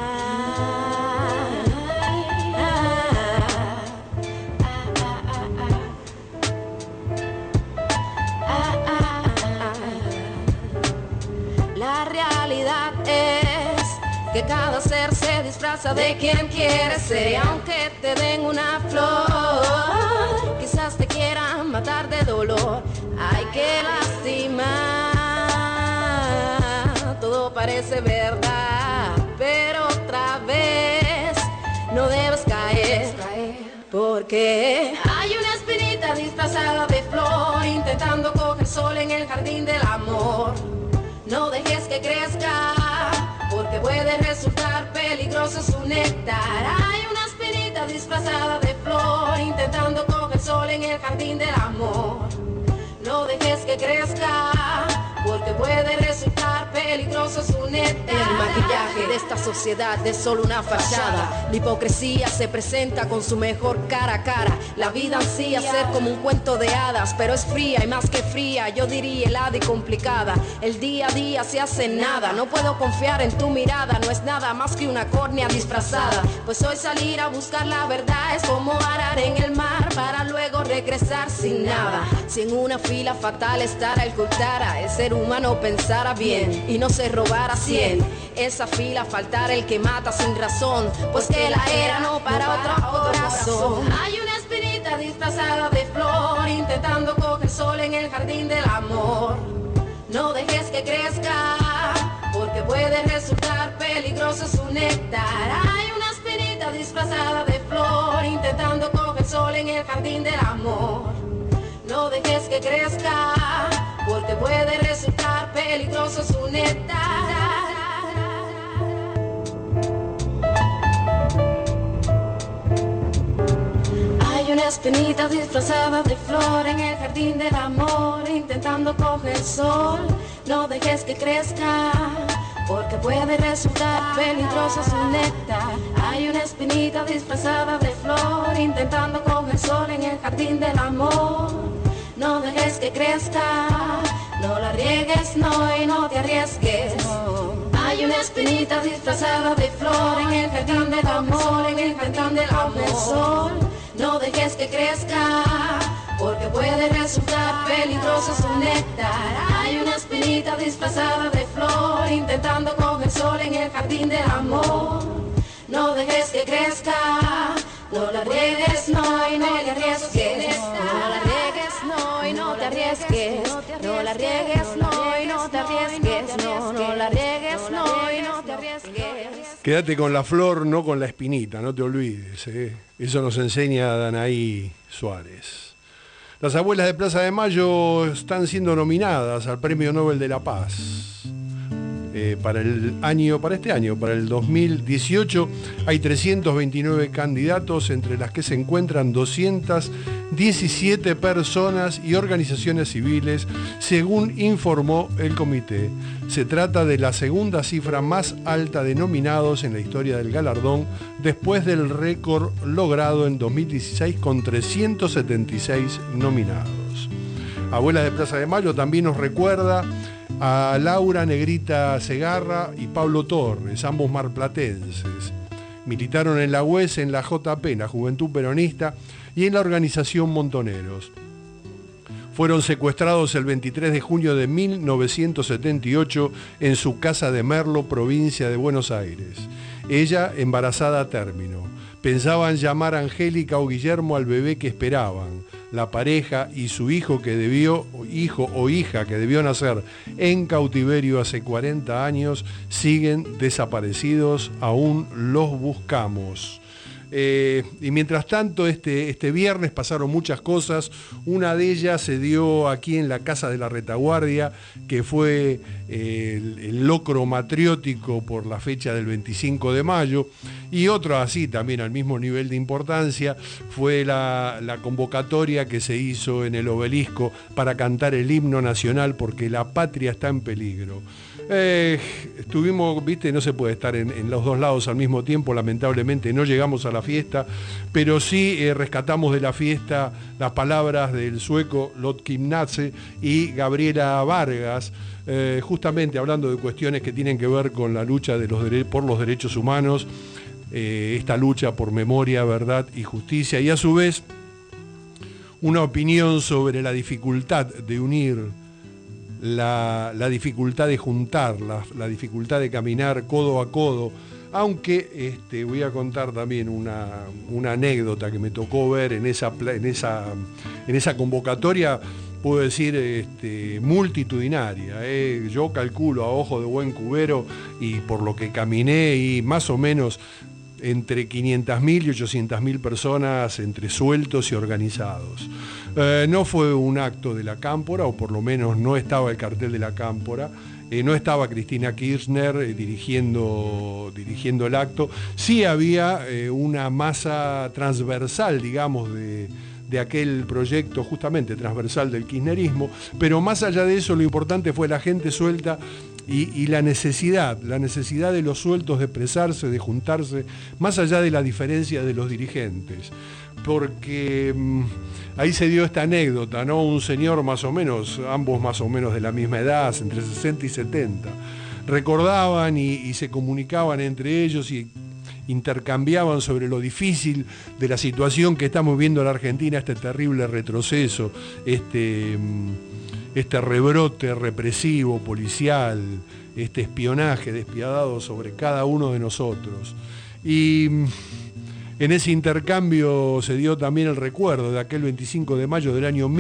La realidad es que cada ser se disfraza de quien quiere ser, y aunque te den una flor, quizás te quieran matar de dolor. Hay que lastimar, todo parece verdad, pero otra vez no debes caer. Porque hay una espinita disfrazada de flor intentando coger sol en el jardín del amor. No dejes que crezca, porque puede resultar peligroso su néctar. Hay una espinita disfrazada de flor intentando coger sol en el jardín del amor. No dejes que crezca, porque puede resultar peligroso su néctar. El maquillaje de esta sociedad es solo una fachada. La hipocresía se presenta con su mejor cara a cara. La vida ansía ser como un cuento de hadas, pero es fría y más que fría, yo diría helada y complicada. El día a día se hace nada, no puedo confiar en tu mirada. No es nada más que una córnea disfrazada, pues hoy salir a buscar la verdad es como arar en el mar para luego regresar sin nada. Si en una fila fatal estará el que ocultara, el ser humano pensara bien y no se robara 100. Esa fila faltara el que mata sin razón, pues que la era no para otro corazón. Hay una espinita disfrazada de flor intentando coger sol en el jardín del amor. No dejes que crezca, porque puede resultar peligroso su néctar. Hay una espinita disfrazada de flor intentando coger sol en el jardín del amor. No dejes que crezca, porque puede resultar peligroso su néctar. Hay una espinita disfrazada de flor en el jardín del amor intentando coger sol. No dejes que crezca, porque puede resultar peligroso su néctar. Hay una espinita disfrazada de flor intentando coger sol en el jardín del amor. No dejes que crezca, no la riegues, no, y no te arriesgues, no. Hay una espinita disfrazada de flor en el jardín del amor, en el jardín del amor. No dejes que crezca, porque puede resultar peligroso su néctar. Hay una espinita disfrazada de flor intentando coger sol en el jardín del amor. No dejes que crezca, no la riegues, no, y no te arriesgues, no la riegues, no, y no te arriesgues, no la riegues, no, y no te arriesgues, no la riegues, no, y no te arriesgues. Quédate con la flor, no con la espinita, no te olvides, ¿eh? Eso nos enseña Danaí Suárez. Las abuelas de Plaza de Mayo están siendo nominadas al Premio Nobel de la Paz. Para este año, para el 2018, hay 329 candidatos, entre las que se encuentran 217 personas y organizaciones civiles, según informó el comité. Se trata de la segunda cifra más alta de nominados en la historia del galardón, después del récord logrado en 2016 con 376 nominados. Abuelas de Plaza de Mayo también nos recuerda a Laura Negrita Segarra y Pablo Torres, ambos marplatenses. Militaron en la UES, en la JP, en la Juventud Peronista, y en la organización Montoneros. Fueron secuestrados el 23 de junio de 1978 en su casa de Merlo, provincia de Buenos Aires. Ella embarazada a término. Pensaban llamar a Angélica o Guillermo al bebé que esperaban. La pareja y su hijo o hija que debió nacer en cautiverio hace 40 años siguen desaparecidos, aún los buscamos. Y mientras tanto, este viernes pasaron muchas cosas. Una de ellas se dio aquí en la Casa de la Retaguardia, que fue el locro matriótico por la fecha del 25 de mayo. Y otra así, también al mismo nivel de importancia, fue la convocatoria que se hizo en el Obelisco para cantar el himno nacional, porque la patria está en peligro. Estuvimos, no se puede estar en los dos lados al mismo tiempo, lamentablemente no llegamos a la fiesta, pero sí rescatamos de la fiesta las palabras del sueco Lotkin Natze y Gabriela Vargas, justamente hablando de cuestiones que tienen que ver con la lucha por los derechos humanos, esta lucha por memoria, verdad y justicia, y a su vez una opinión sobre la dificultad de unir, la dificultad de juntar, la dificultad de caminar codo a codo, aunque voy a contar también una anécdota que me tocó ver en esa convocatoria, puedo decir multitudinaria. Yo calculo a ojo de buen cubero, y por lo que caminé y más o menos entre 500.000 y 800.000 personas, entre sueltos y organizados. No fue un acto de la Cámpora, o por lo menos no estaba el cartel de la Cámpora. No estaba Cristina Kirchner dirigiendo el acto. Sí había una masa transversal, digamos, de aquel proyecto justamente transversal del kirchnerismo, pero más allá de eso lo importante fue la gente suelta y la necesidad de los sueltos de expresarse, de juntarse, más allá de la diferencia de los dirigentes. Porque ahí se dio esta anécdota, ¿no? Un señor más o menos, ambos más o menos de la misma edad, entre 60 y 70, recordaban y se comunicaban entre ellos y intercambiaban sobre lo difícil de la situación que estamos viendo en la Argentina, este terrible retroceso, este rebrote represivo, policial, este espionaje despiadado sobre cada uno de nosotros. Y en ese intercambio se dio también el recuerdo de aquel 25 de mayo del año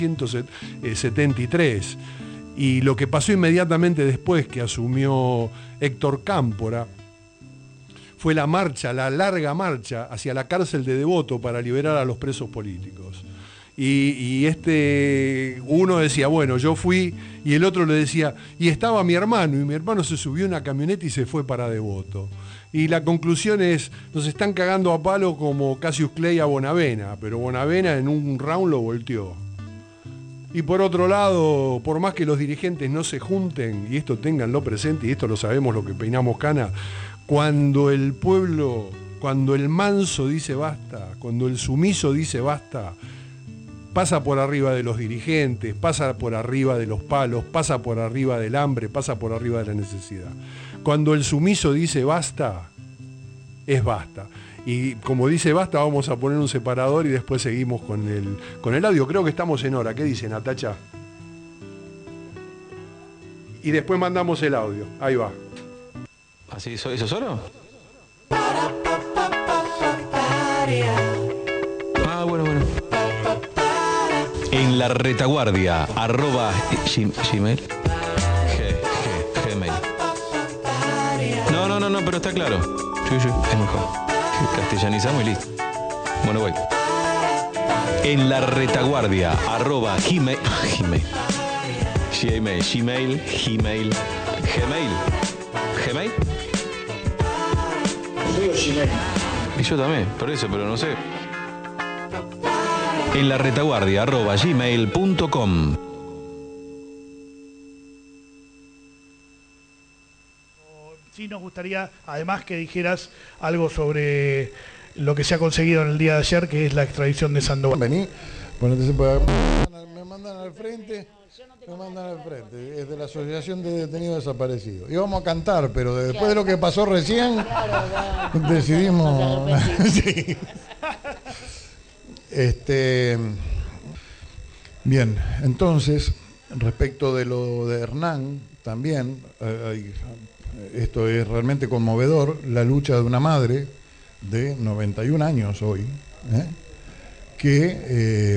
1973 y lo que pasó inmediatamente después que asumió Héctor Cámpora fue la larga marcha hacia la cárcel de Devoto para liberar a los presos políticos. Y uno decía, bueno, yo fui, y el otro le decía, y estaba mi hermano, y mi hermano se subió a una camioneta y se fue para Devoto. Y la conclusión es, nos están cagando a palo como Cassius Clay a Bonavena, pero Bonavena en un round lo volteó. Y por otro lado, por más que los dirigentes no se junten, y esto ténganlo presente, y esto lo sabemos lo que peinamos cana, cuando el pueblo, cuando el manso dice basta, cuando el sumiso dice basta, pasa por arriba de los dirigentes, pasa por arriba de los palos, pasa por arriba del hambre, pasa por arriba de la necesidad. Cuando el sumiso dice basta, es basta. Y como dice basta, vamos a poner un separador y después seguimos con el audio. Creo que estamos en hora. ¿Qué dice Natacha? Y después mandamos el audio. Ahí va. ¿Así eso solo? Ah, bueno. En la retaguardia, @gmail. Gmail. No, pero está claro. Sí, es mejor. Castellanizamos y listo. Bueno, voy. En la retaguardia, @gmail. Gmail. Yo digo Gmail. Y yo también, por eso, pero no sé. En la retaguardia, @gmail.com. Sí, nos gustaría, además, que dijeras algo sobre lo que se ha conseguido en el día de ayer, que es la extradición de Sandoval. Vení, me mandan al frente, es de la Asociación de Detenidos Desaparecidos. Íbamos a cantar, pero después de lo que pasó recién, decidimos... Sí. Bien, entonces, respecto de lo de Hernán, también, esto es realmente conmovedor, la lucha de una madre de 91 años hoy, que,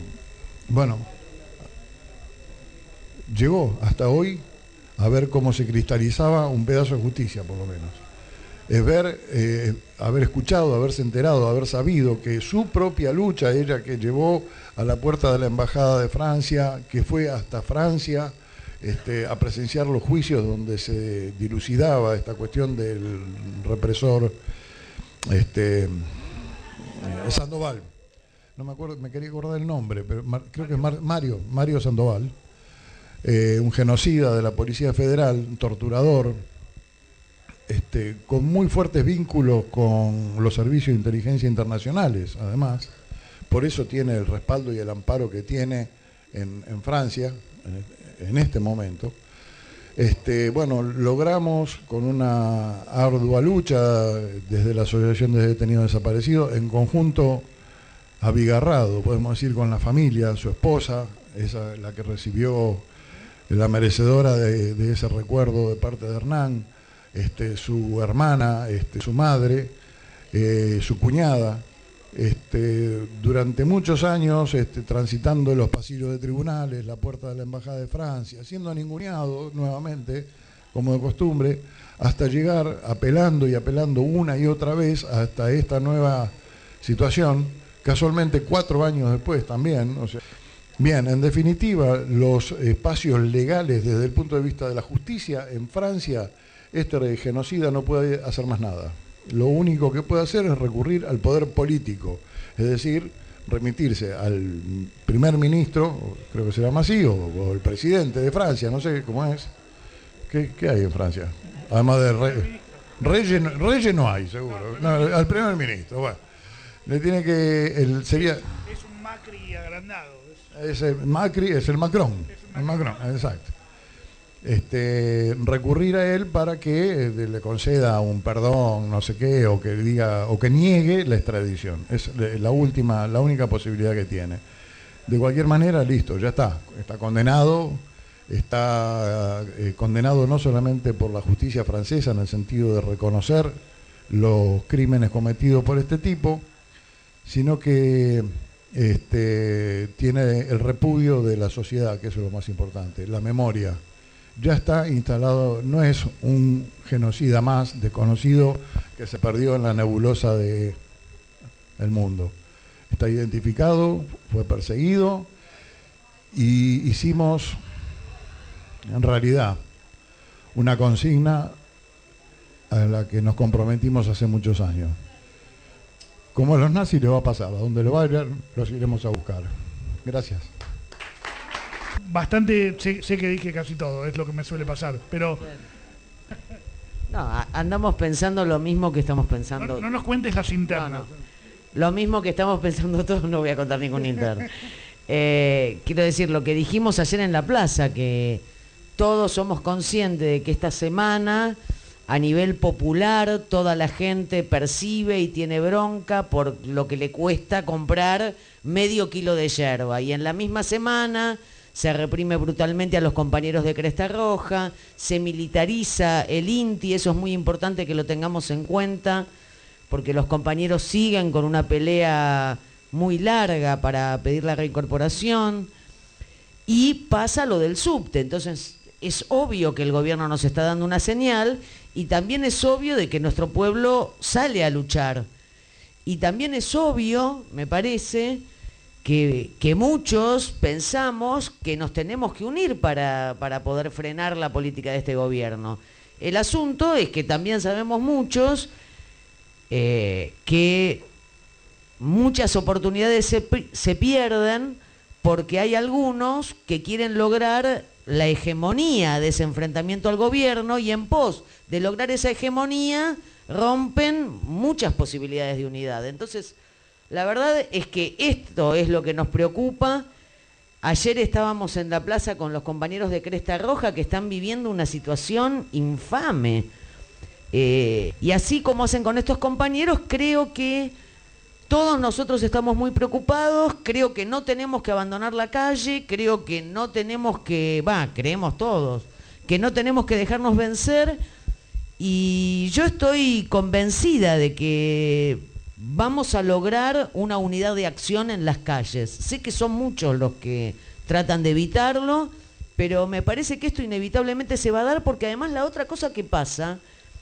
llegó hasta hoy a ver cómo se cristalizaba un pedazo de justicia, por lo menos. Es ver, haber escuchado, haberse enterado, haber sabido que su propia lucha, ella que llevó a la puerta de la Embajada de Francia, que fue hasta Francia a presenciar los juicios donde se dilucidaba esta cuestión del represor Sandoval. No me acuerdo, me quería acordar el nombre, pero creo que es Mario Sandoval, un genocida de la Policía Federal, un torturador, con muy fuertes vínculos con los servicios de inteligencia internacionales, además. Por eso tiene el respaldo y el amparo que tiene en Francia, en este momento. Logramos con una ardua lucha desde la Asociación de Detenidos Desaparecidos, en conjunto abigarrado, podemos decir, con la familia, su esposa, esa la que recibió la merecedora de ese recuerdo de parte de Hernán, su hermana, su madre, su cuñada, durante muchos años transitando los pasillos de tribunales, la puerta de la Embajada de Francia, siendo ninguneado nuevamente, como de costumbre, hasta llegar apelando y apelando una y otra vez hasta esta nueva situación, casualmente 4 años después también. O sea, bien, en definitiva, los espacios legales desde el punto de vista de la justicia en Francia, este genocida no puede hacer más nada. Lo único que puede hacer es recurrir al poder político, es decir, remitirse al primer ministro, creo que se llama así, o el presidente de Francia, no sé cómo es. ¿Qué hay en Francia? Además de reyes no hay, seguro. No, al primer ministro, bueno. Le tiene que... sería... Es un Macri agrandado. Es el Macri, es el Macron. El Macron, exacto. Recurrir a él para que le conceda un perdón, no sé qué, o que diga, o que niegue la extradición. Es la única posibilidad que tiene. De cualquier manera, listo, ya está condenado. Está condenado no solamente por la justicia francesa en el sentido de reconocer los crímenes cometidos por este tipo, sino que tiene el repudio de la sociedad, que eso es lo más importante, la memoria. Ya está instalado, no es un genocida más desconocido que se perdió en la nebulosa del mundo. Está identificado, fue perseguido y hicimos, en realidad, una consigna a la que nos comprometimos hace muchos años. Como a los nazis le va a pasar, a donde lo vayan, los iremos a buscar. Gracias. Bastante, sé que dije casi todo, es lo que me suele pasar, pero... No, andamos pensando lo mismo que estamos pensando. No nos cuentes las internas. No. Lo mismo que estamos pensando todos, no voy a contar ningún interno. Quiero decir, lo que dijimos ayer en la plaza, que todos somos conscientes de que esta semana, a nivel popular, toda la gente percibe y tiene bronca por lo que le cuesta comprar medio kilo de yerba. Y en la misma semana se reprime brutalmente a los compañeros de Cresta Roja, se militariza el INTI, eso es muy importante que lo tengamos en cuenta, porque los compañeros siguen con una pelea muy larga para pedir la reincorporación, y pasa lo del subte. Entonces es obvio que el gobierno nos está dando una señal, y también es obvio de que nuestro pueblo sale a luchar. Y también es obvio, me parece, que muchos pensamos que nos tenemos que unir para poder frenar la política de este gobierno. El asunto es que también sabemos muchos que muchas oportunidades se pierden porque hay algunos que quieren lograr la hegemonía de ese enfrentamiento al gobierno, y en pos de lograr esa hegemonía rompen muchas posibilidades de unidad. Entonces, la verdad es que esto es lo que nos preocupa. Ayer estábamos en la plaza con los compañeros de Cresta Roja que están viviendo una situación infame. Y así como hacen con estos compañeros, creo que todos nosotros estamos muy preocupados, creo que no tenemos que abandonar la calle, creo que no tenemos que, creemos todos, que no tenemos que dejarnos vencer, y yo estoy convencida de que vamos a lograr una unidad de acción en las calles. Sé que son muchos los que tratan de evitarlo, pero me parece que esto inevitablemente se va a dar, porque además la otra cosa que pasa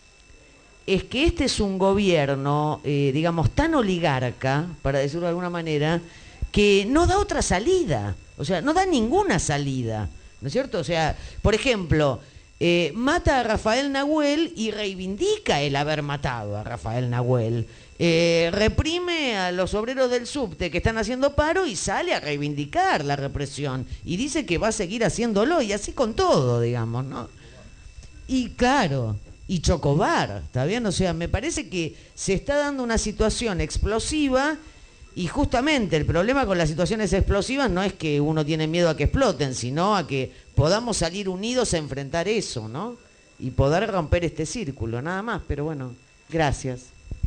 es que este es un gobierno, digamos, tan oligarca, para decirlo de alguna manera, que no da otra salida, o sea, no da ninguna salida, ¿no es cierto? O sea, por ejemplo, mata a Rafael Nahuel y reivindica el haber matado a Rafael Nahuel. Reprime a los obreros del subte que están haciendo paro y sale a reivindicar la represión y dice que va a seguir haciéndolo, y así con todo, digamos, ¿no? Y claro, y Chocobar, ¿está bien? O sea, me parece que se está dando una situación explosiva, y justamente el problema con las situaciones explosivas no es que uno tiene miedo a que exploten, sino a que podamos salir unidos a enfrentar eso, ¿no? Y poder romper este círculo, nada más. Pero bueno, gracias.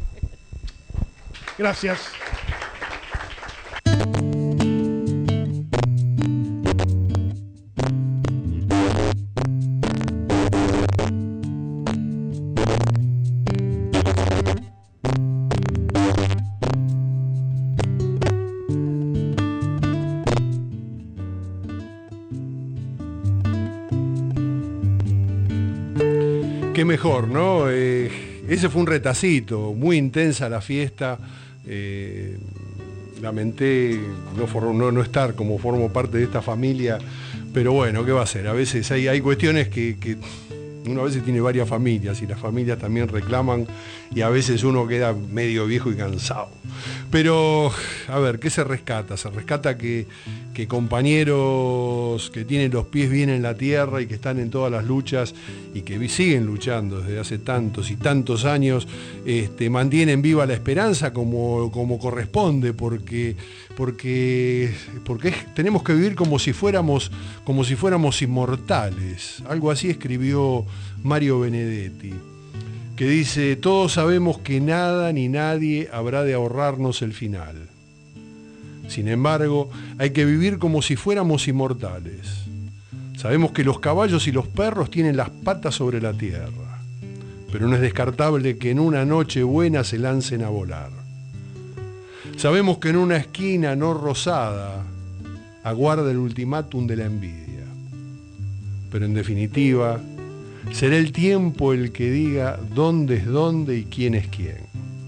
Gracias. Qué qué mejor, ¿no? Ese fue un retacito, muy intensa la fiesta. Lamenté no estar como formo parte de esta familia, pero bueno, ¿qué va a hacer? A veces hay cuestiones que uno a veces tiene varias familias y las familias también reclaman y a veces uno queda medio viejo y cansado. Pero, a ver, ¿qué se rescata? Se rescata que compañeros que tienen los pies bien en la tierra y que están en todas las luchas y que siguen luchando desde hace tantos y tantos años, mantienen viva la esperanza como corresponde, porque tenemos que vivir como si fuéramos inmortales. Algo así escribió Mario Benedetti, que dice: todos sabemos que nada ni nadie habrá de ahorrarnos el final. Sin embargo, hay que vivir como si fuéramos inmortales. Sabemos que los caballos y los perros tienen las patas sobre la tierra, pero no es descartable que en una noche buena se lancen a volar. Sabemos que en una esquina no rosada aguarda el ultimátum de la envidia, pero en definitiva será el tiempo el que diga dónde es dónde y quién es quién.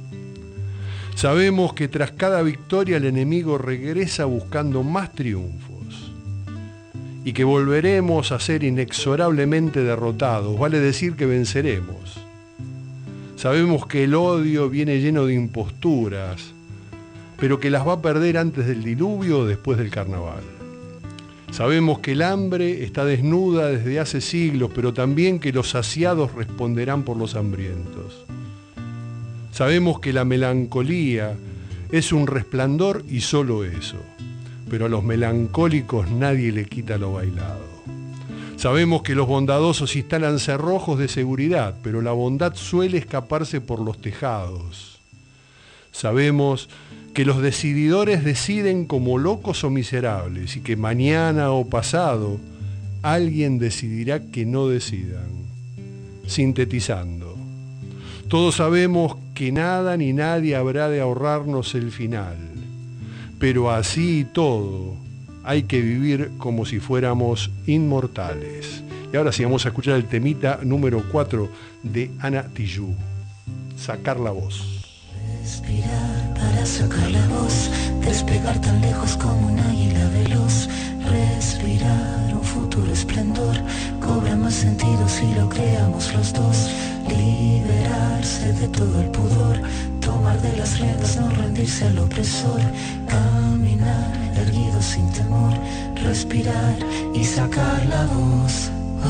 Sabemos que tras cada victoria el enemigo regresa buscando más triunfos y que volveremos a ser inexorablemente derrotados, vale decir que venceremos. Sabemos que el odio viene lleno de imposturas, pero que las va a perder antes del diluvio o después del carnaval. Sabemos que el hambre está desnuda desde hace siglos, pero también que los saciados responderán por los hambrientos. Sabemos que la melancolía es un resplandor y solo eso, pero a los melancólicos nadie le quita lo bailado. Sabemos que los bondadosos instalan cerrojos de seguridad, pero la bondad suele escaparse por los tejados. Sabemos que los decididores deciden como locos o miserables y que mañana o pasado alguien decidirá que no decidan. Sintetizando, todos sabemos que nada ni nadie habrá de ahorrarnos el final, pero así y todo hay que vivir como si fuéramos inmortales. Y ahora sí vamos a escuchar el temita número 4 de Ana Tijoux, Sacar la voz. Respirar para sacar la voz, despegar tan lejos como un águila veloz. Respirar un futuro esplendor, cobra más sentido si lo creamos los dos. Liberarse de todo el pudor, tomar de las riendas, no rendirse al opresor. Caminar erguido sin temor, respirar y sacar la voz.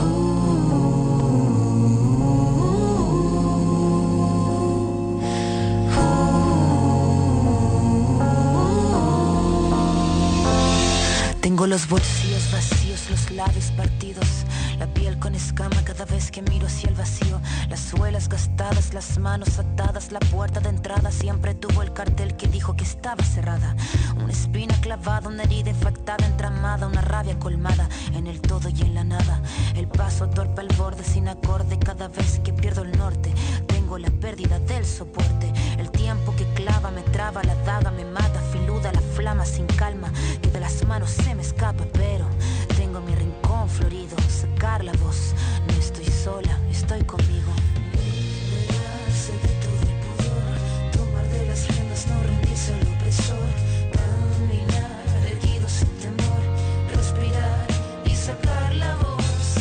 Tengo los bolsillos vacíos, los labios partidos, la piel con escama cada vez que miro hacia el vacío, las suelas gastadas, las manos atadas, la puerta de entrada siempre tuvo el cartel que dijo que estaba cerrada. Una espina clavada, una herida infectada, entramada, una rabia colmada en el todo y en la nada. El paso torpe al borde sin acorde cada vez que pierdo el norte. Tengo la pérdida del soporte, el tiempo que clava me traba, la daga me mata, filuda la flama sin calma, que de las manos se me escapa, pero tengo mi rincón florido, sacar la voz, no estoy sola, estoy conmigo. Liberarse de todo el pudor, tomar de las riendas, no rendirse al opresor, caminar erguido sin temor, respirar y sacar la voz.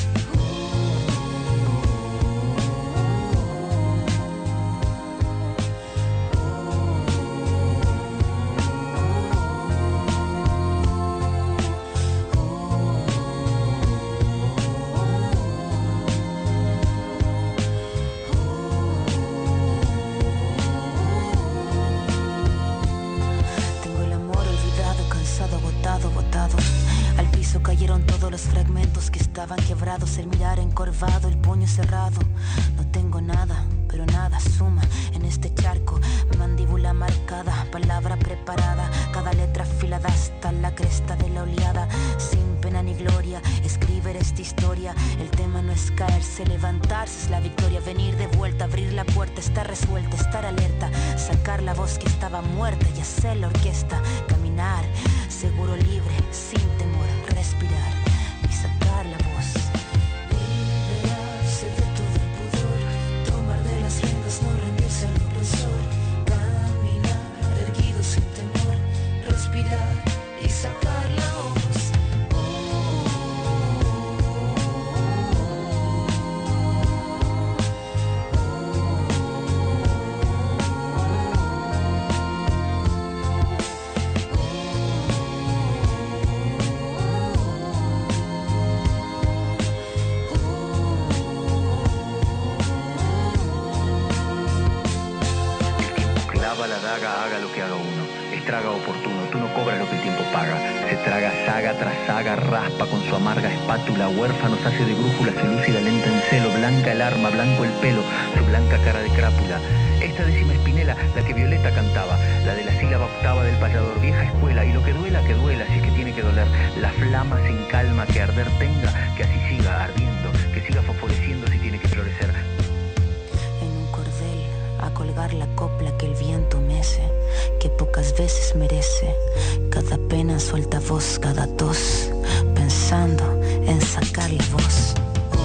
Botado. Al piso cayeron todos los fragmentos que estaban quebrados, el mirar encorvado, el puño cerrado. No tengo nada, pero nada suma en este charco. Mandíbula marcada, palabra preparada, cada letra afilada hasta la cresta de la oleada. Sin pena ni gloria, escribir esta historia. El tema no es caerse, levantarse es la victoria. Venir de vuelta, abrir la puerta, estar resuelta, estar alerta. Sacar la voz que estaba muerta y hacer la orquesta. Caminar, seguro, libre, sin temor, respirar y sacar la voz. Liberarse de todo el pudor, clava la daga, haga lo que haga uno. Estraga oportuno, tú no cobras lo que el tiempo paga. Se traga saga tras saga, raspa con su amarga espátula. Huérfanos hace de brújula, se lúcida lenta en celo. Blanca el arma, blanco el pelo, su blanca cara de crápula. Esta décima espinela, la que Violeta cantaba, la de la sílaba octava del payador, vieja escuela. Y lo que duela, si es que tiene que doler. La flama sin calma, que arder tenga, que así siga ardiendo, que siga fosforeciendo si tiene que florecer. En un cordel, a colgar la copla que el viento mece, que pocas veces merece. Cada pena suelta voz, cada tos, pensando en sacar la voz.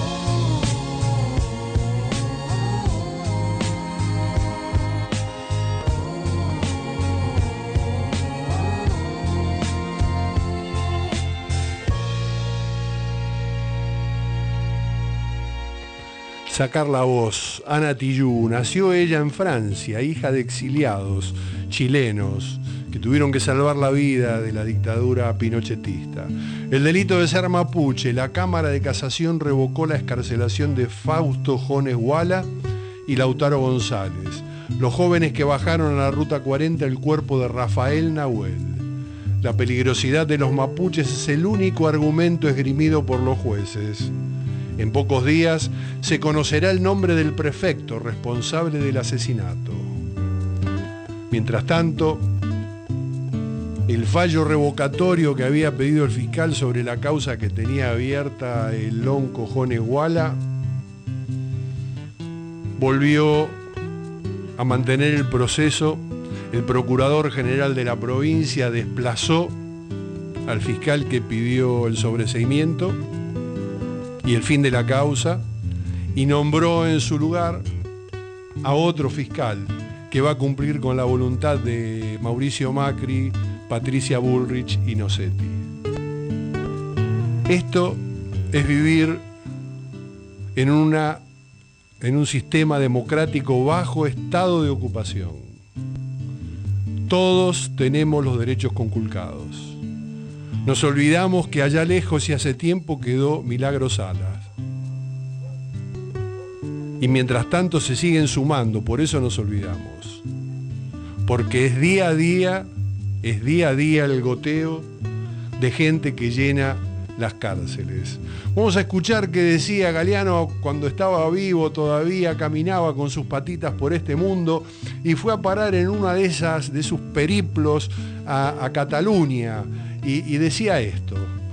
Sacar la voz. Ana Tijoux. Nació ella en Francia, hija de exiliados chilenos que tuvieron que salvar la vida de la dictadura pinochetista. El delito de ser mapuche, la Cámara de Casación revocó la excarcelación de Fausto Jones Wala y Lautaro González, los jóvenes que bajaron a la Ruta 40 el cuerpo de Rafael Nahuel. La peligrosidad de los mapuches es el único argumento esgrimido por los jueces. En pocos días se conocerá el nombre del prefecto responsable del asesinato. Mientras tanto, el fallo revocatorio que había pedido el fiscal sobre la causa que tenía abierta el lonco Jones Wala volvió a mantener el proceso. El procurador general de la provincia desplazó al fiscal que pidió el sobreseimiento y el fin de la causa, y nombró en su lugar a otro fiscal que va a cumplir con la voluntad de Mauricio Macri, Patricia Bullrich y Nocetti. Esto es vivir en un sistema democrático bajo estado de ocupación. Todos tenemos los derechos conculcados. Nos olvidamos que allá lejos y hace tiempo quedó Milagros Salas. Y mientras tanto se siguen sumando, por eso nos olvidamos. Porque es día a día el goteo de gente que llena las cárceles. Vamos a escuchar qué decía Galeano cuando estaba vivo, todavía caminaba con sus patitas por este mundo y fue a parar en una de sus periplos a Cataluña. Y decía esto.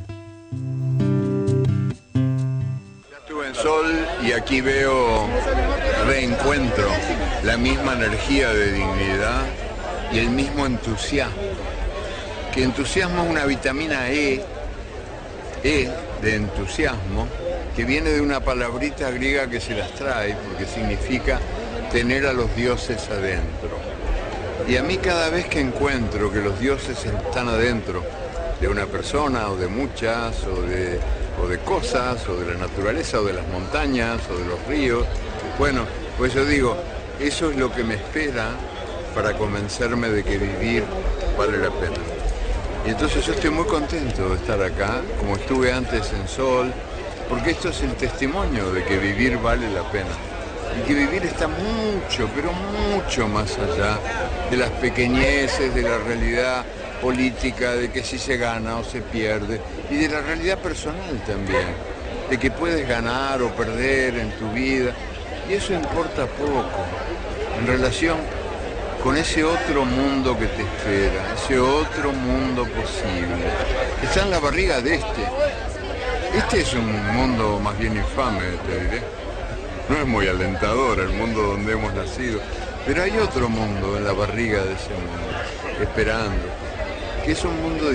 Estuve en Sol y aquí veo, reencuentro la misma energía de dignidad y el mismo entusiasmo. Que entusiasmo es una vitamina E de entusiasmo, que viene de una palabrita griega que se las trae porque significa tener a los dioses adentro. Y a mí cada vez que encuentro que los dioses están adentro de una persona o de muchas o de cosas o de la naturaleza o de las montañas o de los ríos, bueno, pues yo digo, eso es lo que me espera para convencerme de que vivir vale la pena. Y entonces yo estoy muy contento de estar acá, como estuve antes en Sol, porque esto es el testimonio de que vivir vale la pena. Y que vivir está mucho, pero mucho más allá de las pequeñeces, de la realidad política, de que si se gana o se pierde, y de la realidad personal también, de que puedes ganar o perder en tu vida, y eso importa poco en relación con ese otro mundo que te espera, ese otro mundo posible, que está en la barriga de este. Este es un mundo más bien infame, te diré. No es muy alentador el mundo donde hemos nacido, pero hay otro mundo en la barriga de ese mundo, esperando, que es un mundo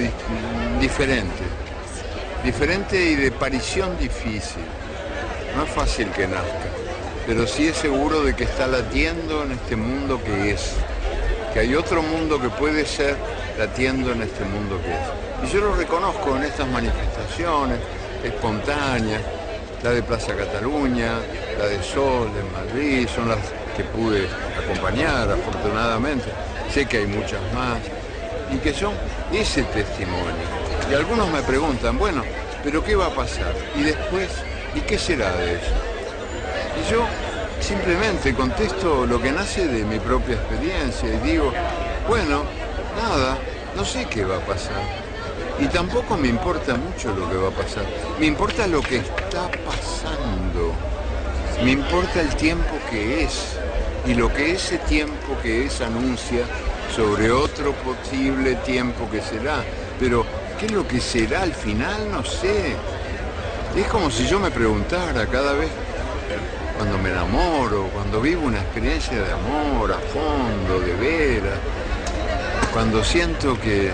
diferente y de parición difícil. No es fácil que nazca, pero sí es seguro de que está latiendo en este mundo que es, que hay otro mundo que puede ser latiendo en este mundo que es. Y yo lo reconozco en estas manifestaciones espontáneas, la de Plaza Cataluña, la de Sol, de Madrid, son las que pude acompañar afortunadamente. Sé que hay muchas más y que son ese testimonio. Y algunos me preguntan, bueno, ¿pero qué va a pasar? Y después, ¿y qué será de eso? Y yo simplemente contesto lo que nace de mi propia experiencia y digo, bueno, nada, no sé qué va a pasar. Y tampoco me importa mucho lo que va a pasar. Me importa lo que está pasando. Me importa el tiempo que es. Y lo que ese tiempo que es anuncia sobre otro posible tiempo que será. Pero, ¿qué es lo que será al final? No sé. Es como si yo me preguntara cada vez, cuando me enamoro, cuando vivo una experiencia de amor a fondo, de veras, cuando siento que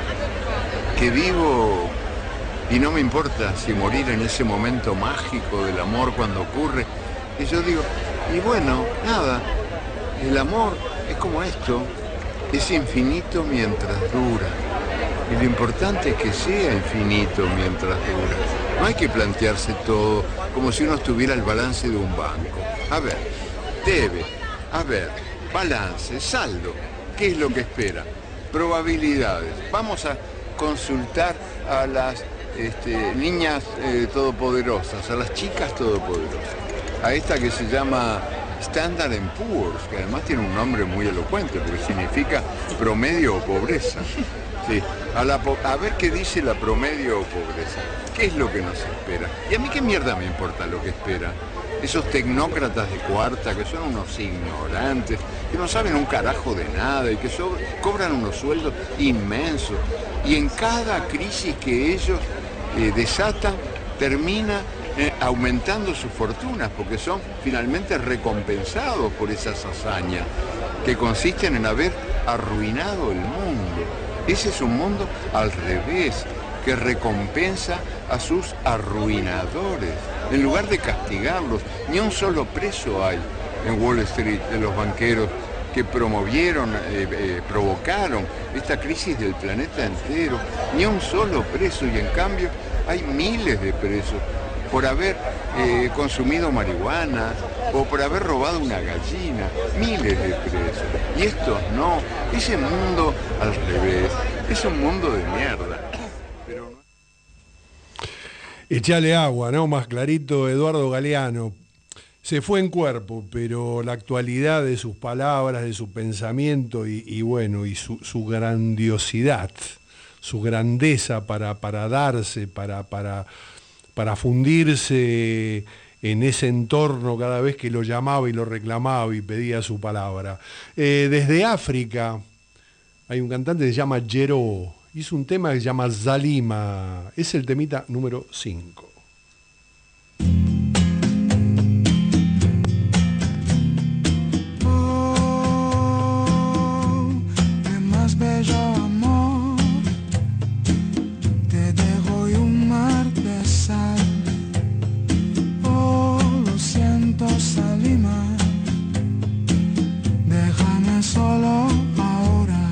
vivo y no me importa si morir en ese momento mágico del amor cuando ocurre, y yo digo, y bueno, nada, el amor es como esto, es infinito mientras dura. Y lo importante es que sea infinito mientras dura. No hay que plantearse todo como si uno estuviera al balance de un banco. A ver, debe, balance, saldo. ¿Qué es lo que espera? Probabilidades. Vamos a consultar a las niñas todopoderosas, a las chicas todopoderosas. A esta que se llama Standard & Poor's, que además tiene un nombre muy elocuente porque significa promedio o pobreza. Sí. A ver qué dice la promedio o pobreza. ¿Qué es lo que nos espera? Y a mí qué mierda me importa lo que espera. Esos tecnócratas de cuarta que son unos ignorantes, que no saben un carajo de nada y que cobran unos sueldos inmensos. Y en cada crisis que ellos desatan, termina aumentando sus fortunas porque son finalmente recompensados por esas hazañas que consisten en haber arruinado el mundo. Ese es un mundo al revés, que recompensa a sus arruinadores. En lugar de castigarlos, ni un solo preso hay en Wall Street de los banqueros que provocaron esta crisis del planeta entero. Ni un solo preso, y en cambio hay miles de presos por haber consumido marihuana o por haber robado una gallina, miles de presos. Y estos no, ese mundo al revés, es un mundo de mierda. Echale agua, ¿no? Más clarito, Eduardo Galeano. Se fue en cuerpo, pero la actualidad de sus palabras, de su pensamiento y su grandiosidad, su grandeza para darse, para fundirse en ese entorno cada vez que lo llamaba y lo reclamaba y pedía su palabra. Desde África hay un cantante que se llama Jero, hizo un tema que se llama Zalima, es el temita número 5. Solo ahora.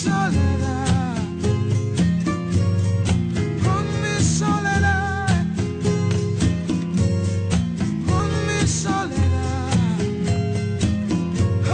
soledad, con mi soledad, con mi soledad, oh,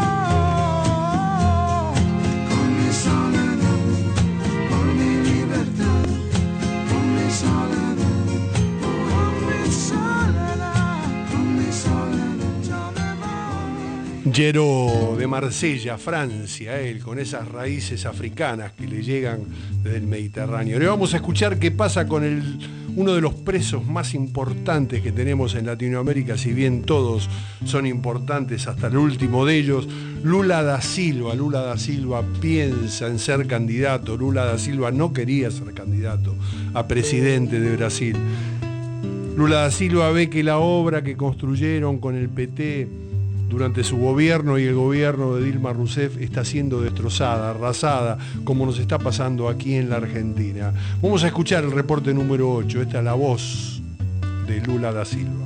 con mi soledad, por mi libertad, con mi soledad, con mi soledad, con mi soledad, yo me voy. Yero de Marsella, Francia, él, con esas raíces africanas que le llegan desde el Mediterráneo. Le vamos a escuchar qué pasa con uno de los presos más importantes que tenemos en Latinoamérica, si bien todos son importantes, hasta el último de ellos, Lula da Silva. Lula da Silva piensa en ser candidato. Lula da Silva no quería ser candidato a presidente de Brasil. Lula da Silva ve que la obra que construyeron con el PT durante su gobierno y el gobierno de Dilma Rousseff está siendo destrozada, arrasada, como nos está pasando aquí en la Argentina. Vamos a escuchar el reporte número 8. Esta es la voz de Lula da Silva.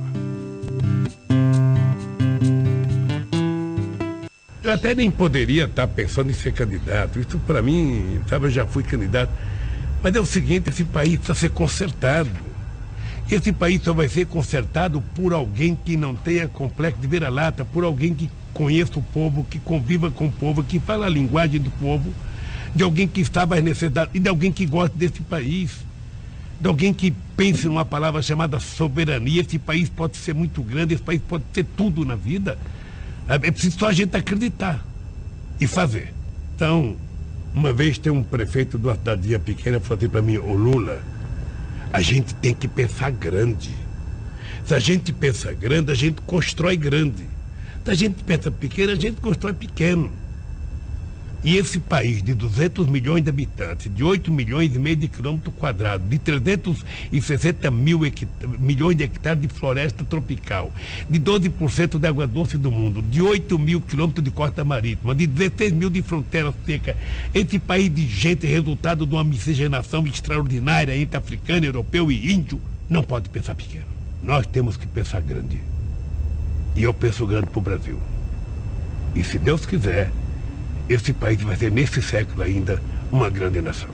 Eu até nem poderia estar pensando em ser candidato. Isso para mim, sabe, eu já fui candidato. Mas é o seguinte, esse país precisa ser consertado. Esse país só vai ser consertado por alguém que não tenha complexo de vira-lata, por alguém que conheça o povo, que conviva com o povo, que fala a linguagem do povo, de alguém que sabe as necessidades e de alguém que gosta desse país, de alguém que pense numa palavra chamada soberania. Esse país pode ser muito grande, esse país pode ter tudo na vida. É preciso só a gente acreditar e fazer. Então, uma vez tem um prefeito de uma cidadezinha pequena falou assim para mim: ô Lula, a gente tem que pensar grande. Se a gente pensa grande, a gente constrói grande. Se a gente pensa pequeno, a gente constrói pequeno. E esse país de 200 milhões de habitantes, de 8 milhões e meio de quilômetros quadrados, de 360 milhões de hectares de floresta tropical, de 12% da água doce do mundo, de 8 mil quilômetros de costa marítima, de 16 mil de fronteira seca, esse país de gente resultado de uma miscigenação extraordinária entre africano, europeu e índio, não pode pensar pequeno. Nós temos que pensar grande. E eu penso grande para o Brasil. E se Deus quiser, esse país vai ser, nesse século ainda, uma grande nação.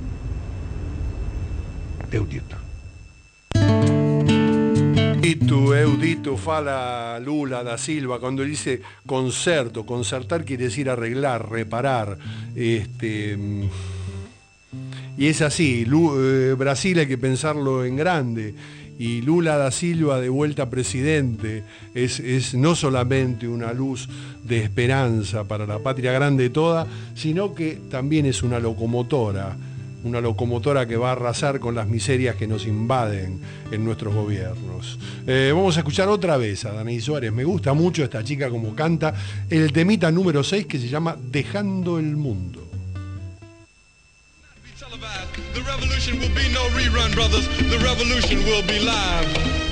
Eudito. Eudito fala Lula da Silva cuando dice concerto. Concertar quiere decir arreglar, reparar. Y es así. Brasil hay que pensarlo en grande. Y Lula da Silva de vuelta presidente es no solamente una luz de esperanza para la patria grande toda, sino que también es una locomotora que va a arrasar con las miserias que nos invaden en nuestros gobiernos. Vamos a escuchar otra vez a Danaí Suárez. Me gusta mucho esta chica como canta el temita número 6 que se llama Dejando el Mundo. The revolution will be no rerun, brothers. The revolution will be live.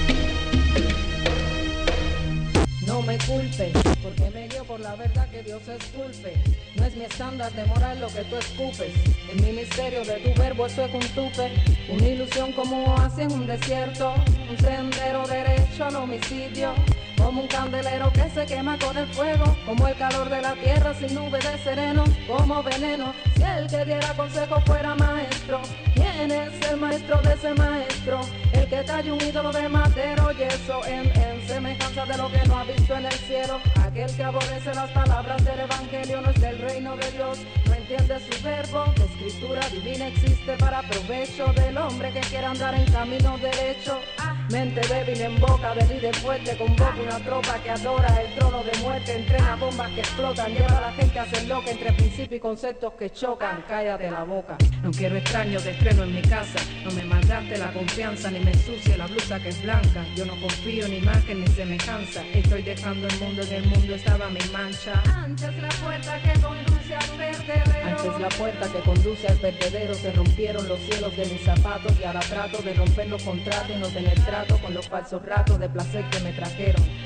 No me culpes, porque me guío por la verdad que Dios esculpe. No es mi estándar de moral lo que tú escupes. El ministerio de tu verbo eso es un tupe. Una ilusión como oasis en un desierto. Un sendero derecho al homicidio. Como un candelero que se quema con el fuego. Como el calor de la tierra sin nube de sereno. Como veneno, si el que diera consejo fuera maestro. ¿Quién es el maestro de ese maestro? El que talla un ídolo de madero y eso en semejanza de lo que no ha visto en el cielo. Aquel que aborrece las palabras del evangelio no es del reino de Dios. No entiende su verbo, la escritura divina existe para provecho del hombre que quiera andar en camino derecho. Mente débil en boca de líder fuerte, convoca una tropa que adora el trono de muerte, entrena bombas que explotan, lleva a la gente a ser loca entre principios y conceptos que chocan. Cállate la boca. No quiero extraños de estreno en mi casa, no me malgaste la confianza ni me ensucie la blusa que es blanca. Yo no confío ni imagen ni semejanza, estoy dejando el mundo, en el mundo estaba mi mancha. Antes la puerta que conduce al vertedero, antes la puerta que conduce al vertedero, se rompieron los cielos de mis zapatos y ahora trato de romper los contratos y no tener trato con los falsos ratos de placer que me trajeron.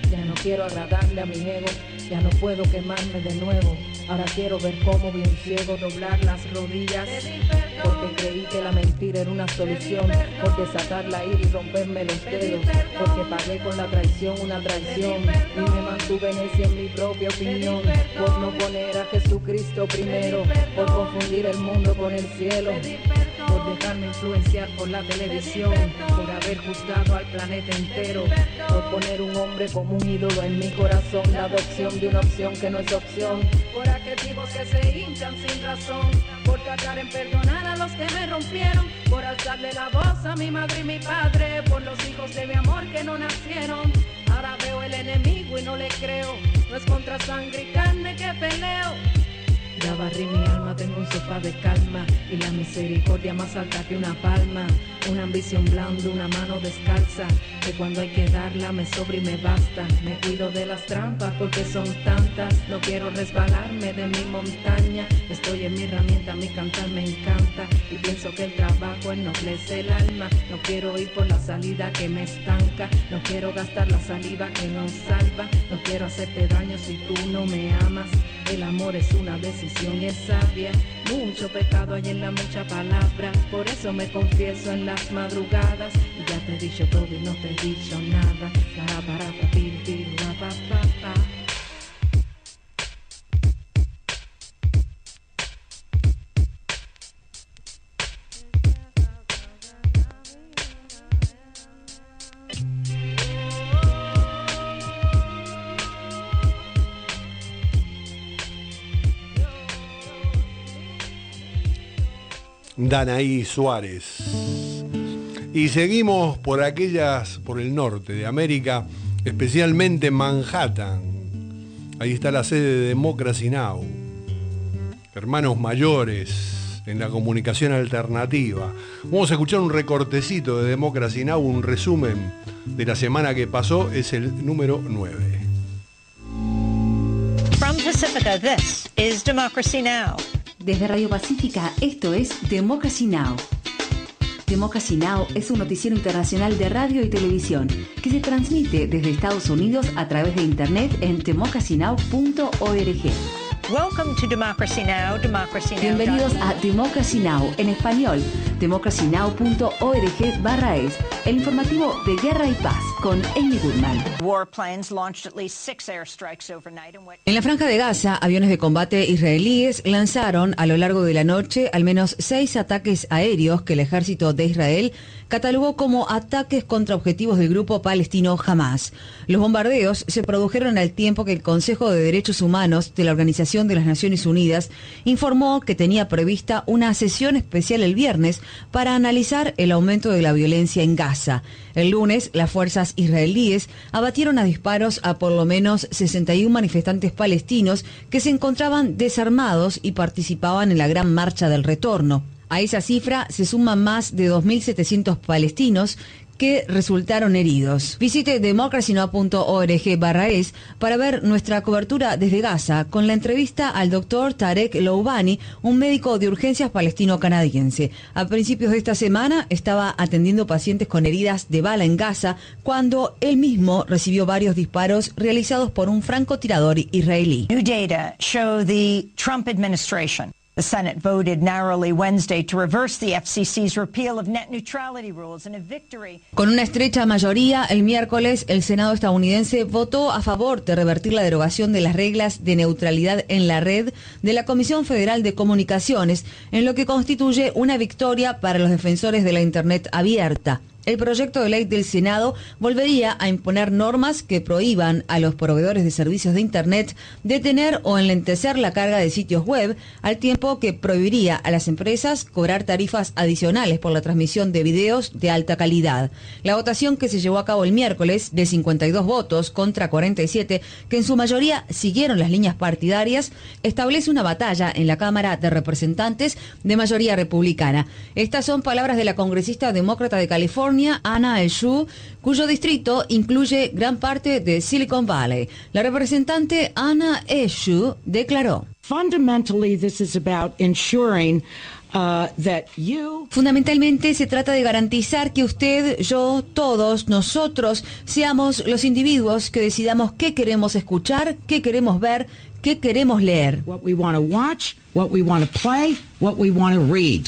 Ya no quiero agradarle a mi ego, ya no puedo quemarme de nuevo. Ahora quiero ver cómo bien ciego doblar las rodillas, porque creí que la mentira era una solución, por desatar la ira y romperme los dedos, porque pagué con la traición una traición y me mantuve necia en mi propia opinión, por no poner a Jesucristo primero, por confundir el mundo con el cielo, por dejarme influenciar por la televisión, por haber juzgado al planeta entero, por poner un hombre como un ídolo en mi corazón, la adopción de una opción que no es opción, por adjetivos que se hinchan sin razón, por tratar en perdonar a los que me rompieron, por alzarle la voz a mi madre y mi padre, por los hijos de mi amor que no nacieron. Ahora veo el enemigo y no le creo, no es contra sangre y carne que peleo. Ya barrí mi alma, tengo un sofá de calma y la misericordia más alta que una palma. Una ambición blanda, una mano descalza, que cuando hay que darla me sobra y me basta. Me cuido de las trampas porque son tantas, no quiero resbalarme de mi montaña. Estoy en mi herramienta, mi cantar me encanta y pienso que el trabajo ennoblece el alma. No quiero ir por la salida que me estanca, no quiero gastar la saliva que nos salva. No quiero hacerte daño si tú no me amas. El amor es una decisión y es sabia. Mucho pecado hay en la mucha palabra, por eso me confieso en las madrugadas. Y ya te he dicho todo y no te he dicho nada. Danaí Suárez. Y seguimos por el norte de América, especialmente Manhattan. Ahí está la sede de Democracy Now! Hermanos mayores en la comunicación alternativa. Vamos a escuchar un recortecito de Democracy Now!, un resumen de la semana que pasó, es el número 9. From Pacifica, this is Democracy Now! Desde Radio Pacífica, esto es Democracy Now! Democracy Now! Es un noticiero internacional de radio y televisión que se transmite desde Estados Unidos a través de internet en democracynow.org. Welcome to Democracy Now! Democracy Now! Bienvenidos a Democracy Now! En español, democracynow.org/es, el informativo de Guerra y Paz con Amy Goodman. En la Franja de Gaza, aviones de combate israelíes lanzaron a lo largo de la noche al menos 6 ataques aéreos que el ejército de Israel catalogó como ataques contra objetivos del grupo palestino Hamas. Los bombardeos se produjeron al tiempo que el Consejo de Derechos Humanos de la Organización de las Naciones Unidas informó que tenía prevista una sesión especial el viernes para analizar el aumento de la violencia en Gaza. El lunes, las fuerzas israelíes abatieron a disparos a por lo menos 61 manifestantes palestinos que se encontraban desarmados y participaban en la Gran Marcha del Retorno. A esa cifra se suman más de 2.700 palestinos que resultaron heridos. Visite democracynow.org/es para ver nuestra cobertura desde Gaza con la entrevista al doctor Tarek Loubani, un médico de urgencias palestino-canadiense. A principios de esta semana estaba atendiendo pacientes con heridas de bala en Gaza cuando él mismo recibió varios disparos realizados por un francotirador israelí. New data show the Trump administration. The Senate voted narrowly Wednesday to reverse the FCC's repeal of net neutrality rules in a victory. Con una estrecha mayoría, el miércoles el Senado estadounidense votó a favor de revertir la derogación de las reglas de neutralidad en la red de la Comisión Federal de Comunicaciones, en lo que constituye una victoria para los defensores de la Internet abierta. El proyecto de ley del Senado volvería a imponer normas que prohíban a los proveedores de servicios de Internet detener o enlentecer la carga de sitios web, al tiempo que prohibiría a las empresas cobrar tarifas adicionales por la transmisión de videos de alta calidad. La votación, que se llevó a cabo el miércoles, de 52 votos contra 47, que en su mayoría siguieron las líneas partidarias, establece una batalla en la Cámara de Representantes de mayoría republicana. Estas son palabras de la congresista demócrata de California, Anna Eshoo, cuyo distrito incluye gran parte de Silicon Valley. La representante Anna Eshoo declaró: Fundamentally, this is about ensuring Fundamentalmente se trata de garantizar que usted, yo, todos, nosotros, seamos los individuos que decidamos qué queremos escuchar, qué queremos ver, qué queremos leer. What we want to watch, what we want to play, what we want to read.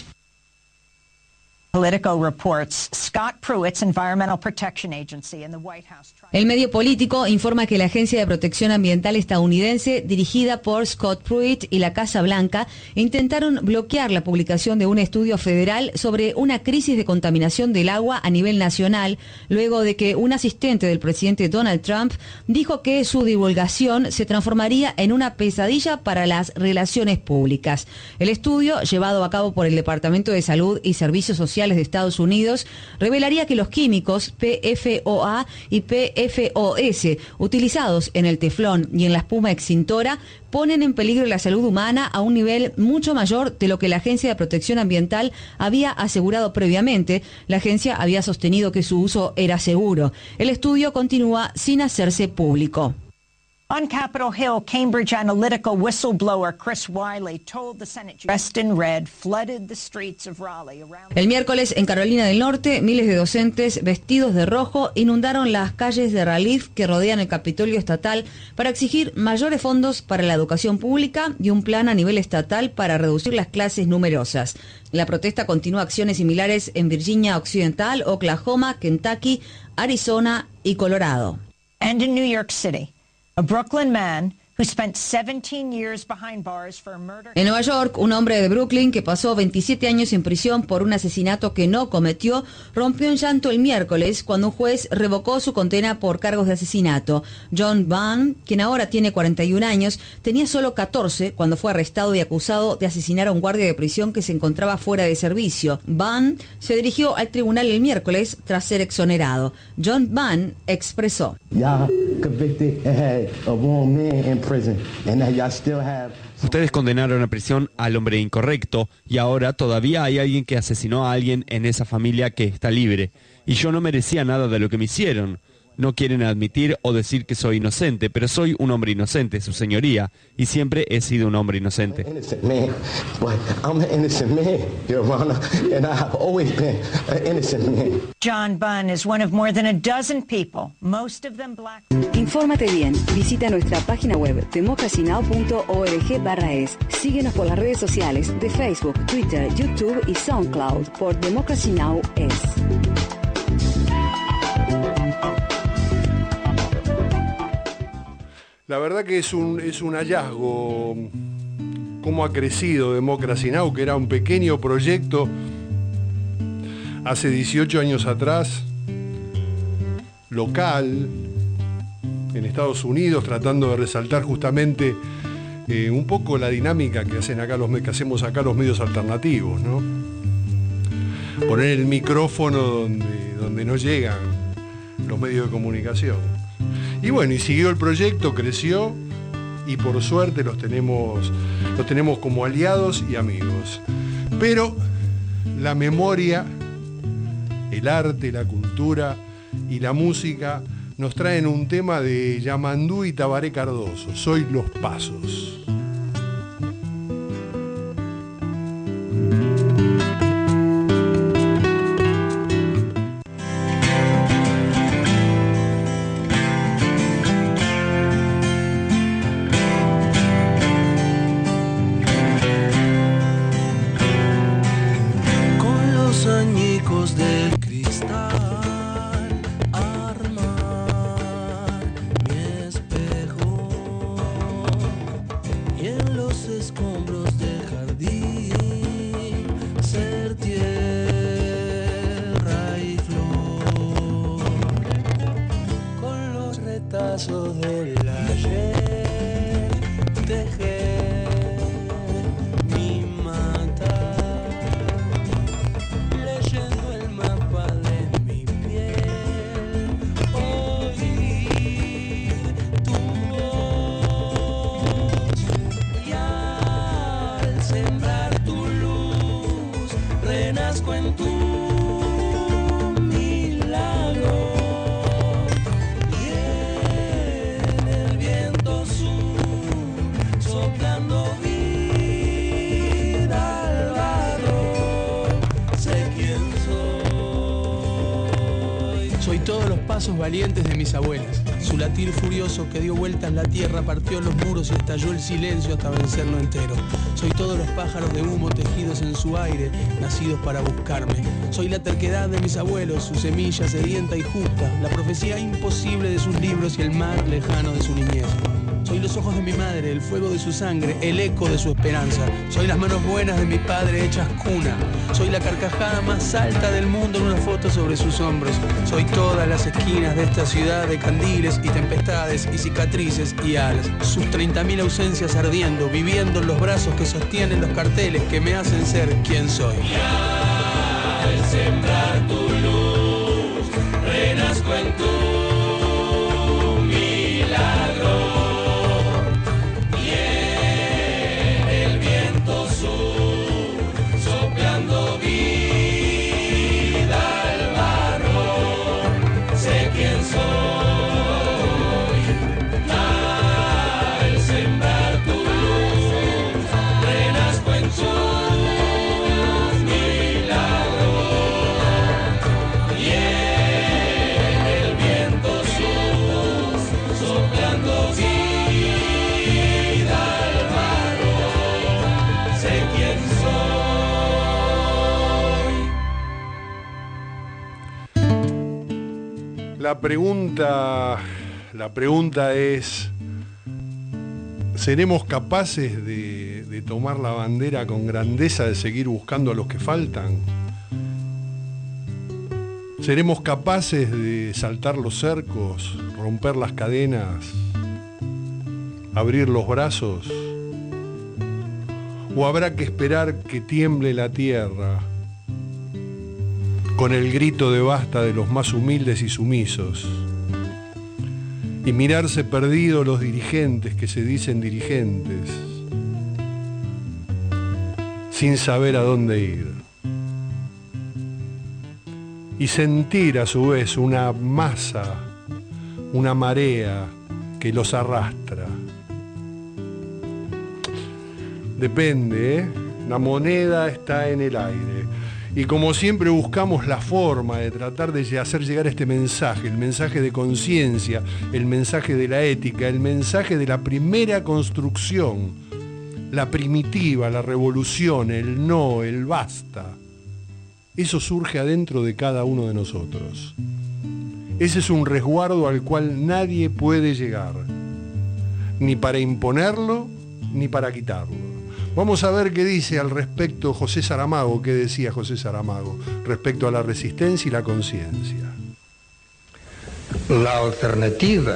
Politico reports Scott Pruitt's Environmental Protection Agency and the White House. El medio Político informa que la Agencia de Protección Ambiental estadounidense, dirigida por Scott Pruitt, y la Casa Blanca intentaron bloquear la publicación de un estudio federal sobre una crisis de contaminación del agua a nivel nacional, luego de que un asistente del presidente Donald Trump dijo que su divulgación se transformaría en una pesadilla para las relaciones públicas. El estudio, llevado a cabo por el Departamento de Salud y Servicios Sociales de Estados Unidos, revelaría que los químicos PFOA y PFOS utilizados en el teflón y en la espuma extintora ponen en peligro la salud humana a un nivel mucho mayor de lo que la Agencia de Protección Ambiental había asegurado previamente. La agencia había sostenido que su uso era seguro. El estudio continúa sin hacerse público. On Capitol Hill, Cambridge Analytica whistleblower Chris Wiley told the Senate dressed in red flooded the streets of Raleigh around. El miércoles, en Carolina del Norte, miles de docentes vestidos de rojo inundaron las calles de Raleigh que rodean el Capitolio Estatal para exigir mayores fondos para la educación pública y un plan a nivel estatal para reducir las clases numerosas. La protesta continúa acciones similares en Virginia Occidental, Oklahoma, Kentucky, Arizona y Colorado. And in New York City, a Brooklyn man who spent 17 years behind bars for a murder. En Nueva York, un hombre de Brooklyn que pasó 27 años en prisión por un asesinato que no cometió, rompió en llanto el miércoles cuando un juez revocó su condena por cargos de asesinato. John Bunn, quien ahora tiene 41 años, tenía solo 14 cuando fue arrestado y acusado de asesinar a un guardia de prisión que se encontraba fuera de servicio. Bunn se dirigió al tribunal el miércoles tras ser exonerado. John Bunn expresó: Ustedes condenaron a prisión al hombre incorrecto y ahora todavía hay alguien que asesinó a alguien en esa familia que está libre. Y yo no merecía nada de lo que me hicieron. No quieren admitir o decir que soy inocente, pero soy un hombre inocente, su señoría, y siempre he sido un hombre inocente. John Bunn is one of more than a dozen people, most of them black. Infórmate bien. Visita nuestra página web democracynow.org/es. Síguenos por las redes sociales de Facebook, Twitter, YouTube y SoundCloud por Democracy Now! Es. La verdad que es un hallazgo cómo ha crecido Democracy Now!, que era un pequeño proyecto hace 18 años atrás, local, en Estados Unidos, tratando de resaltar justamente un poco la dinámica que hacemos acá los medios alternativos, ¿no? Poner el micrófono donde no llegan los medios de comunicación. Y bueno, y siguió el proyecto, creció, y por suerte los tenemos como aliados y amigos. Pero la memoria, el arte, la cultura y la música nos traen un tema de Yamandú y Tabaré Cardoso, Soy los Pasos. todos los pasos valientes de mis abuelas. Su latir furioso que dio vueltas la tierra, partió los muros y estalló el silencio hasta vencerlo entero. Soy todos los pájaros de humo tejidos en su aire, nacidos para buscarme. Soy la terquedad de mis abuelos, su semilla sedienta y justa, la profecía imposible de sus libros y el mar lejano de su niñez. Soy los ojos de mi madre, el fuego de su sangre, el eco de su esperanza. Soy las manos buenas de mi padre hechas cuna. Soy la carcajada más alta del mundo en una foto sobre sus hombros. Soy todas las esquinas de esta ciudad de candiles y tempestades y cicatrices y alas. Sus 30.000 ausencias ardiendo, viviendo en los brazos que sostienen los carteles que me hacen ser quien soy. Y al sembrar tu luz, renazco en tu milagro. Soplando vida al barro, sé quién soy. Al sembrar tu luz, renazco en tu milagro. Y en el viento sur, soplando vida al barro, sé quién soy. La pregunta es, ¿seremos capaces de tomar la bandera con grandeza, de seguir buscando a los que faltan? ¿Seremos capaces de saltar los cercos, romper las cadenas, abrir los brazos? ¿O habrá que esperar que tiemble la tierra con el grito de basta de los más humildes y sumisos, y mirarse perdidos los dirigentes que se dicen dirigentes, sin saber a dónde ir, y sentir a su vez una masa, una marea que los arrastra? Depende, ¿eh? La moneda está en el aire. Y como siempre buscamos la forma de tratar de hacer llegar este mensaje, el mensaje de conciencia, el mensaje de la ética, el mensaje de la primera construcción, la primitiva, la revolución, el no, el basta. Eso surge adentro de cada uno de nosotros. Ese es un resguardo al cual nadie puede llegar, ni para imponerlo, ni para quitarlo. Vamos a ver qué dice al respecto José Saramago, qué decía José Saramago respecto a la resistencia y la conciencia. La alternativa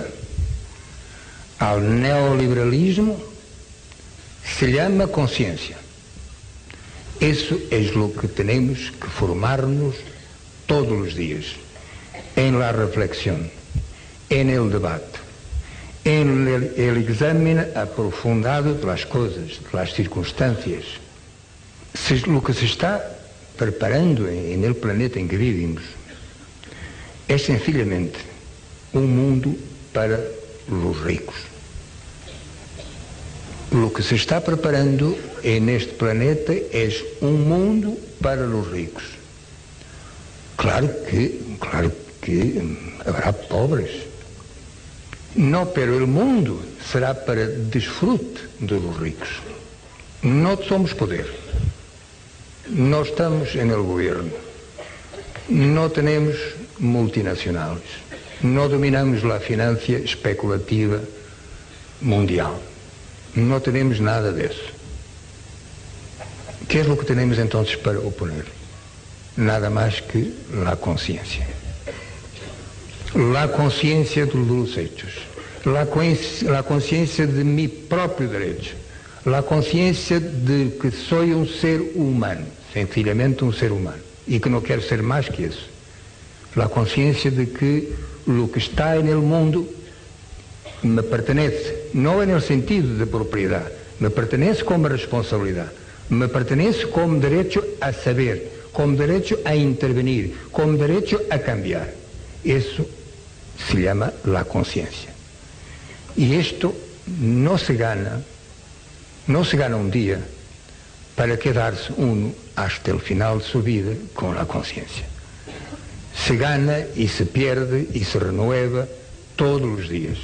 al neoliberalismo se llama conciencia. Eso es lo que tenemos que formarnos todos los días, en la reflexión, en el debate, en el examen aprofundado de las cosas, de las circunstancias. Lo que se está preparando en el planeta en que vivimos es sencillamente un mundo para los ricos. Lo que se está preparando en este planeta es un mundo para los ricos. Claro que habrá pobres. No, pero el mundo será para disfrute de los ricos. No somos poder. No estamos en el gobierno. No tenemos multinacionales. No dominamos la financia especulativa mundial. No tenemos nada de eso. ¿Qué es lo que tenemos entonces para oponer? Nada más que la conciencia. La conciencia de los hechos. La conciencia de mi propio derecho. La conciencia de que soy un ser humano, sencillamente un ser humano, y que no quero ser más que eso. La conciencia de que lo que está en el mundo me pertenece, no en el sentido de propiedad, me pertenece como responsabilidad, me pertenece como derecho a saber, como derecho a intervenir, como derecho a cambiar. Eso se llama la conciencia. Y esto no se gana un día para quedarse uno hasta el final de su vida con la conciencia. se gana y se pierde y se renueva todos los días.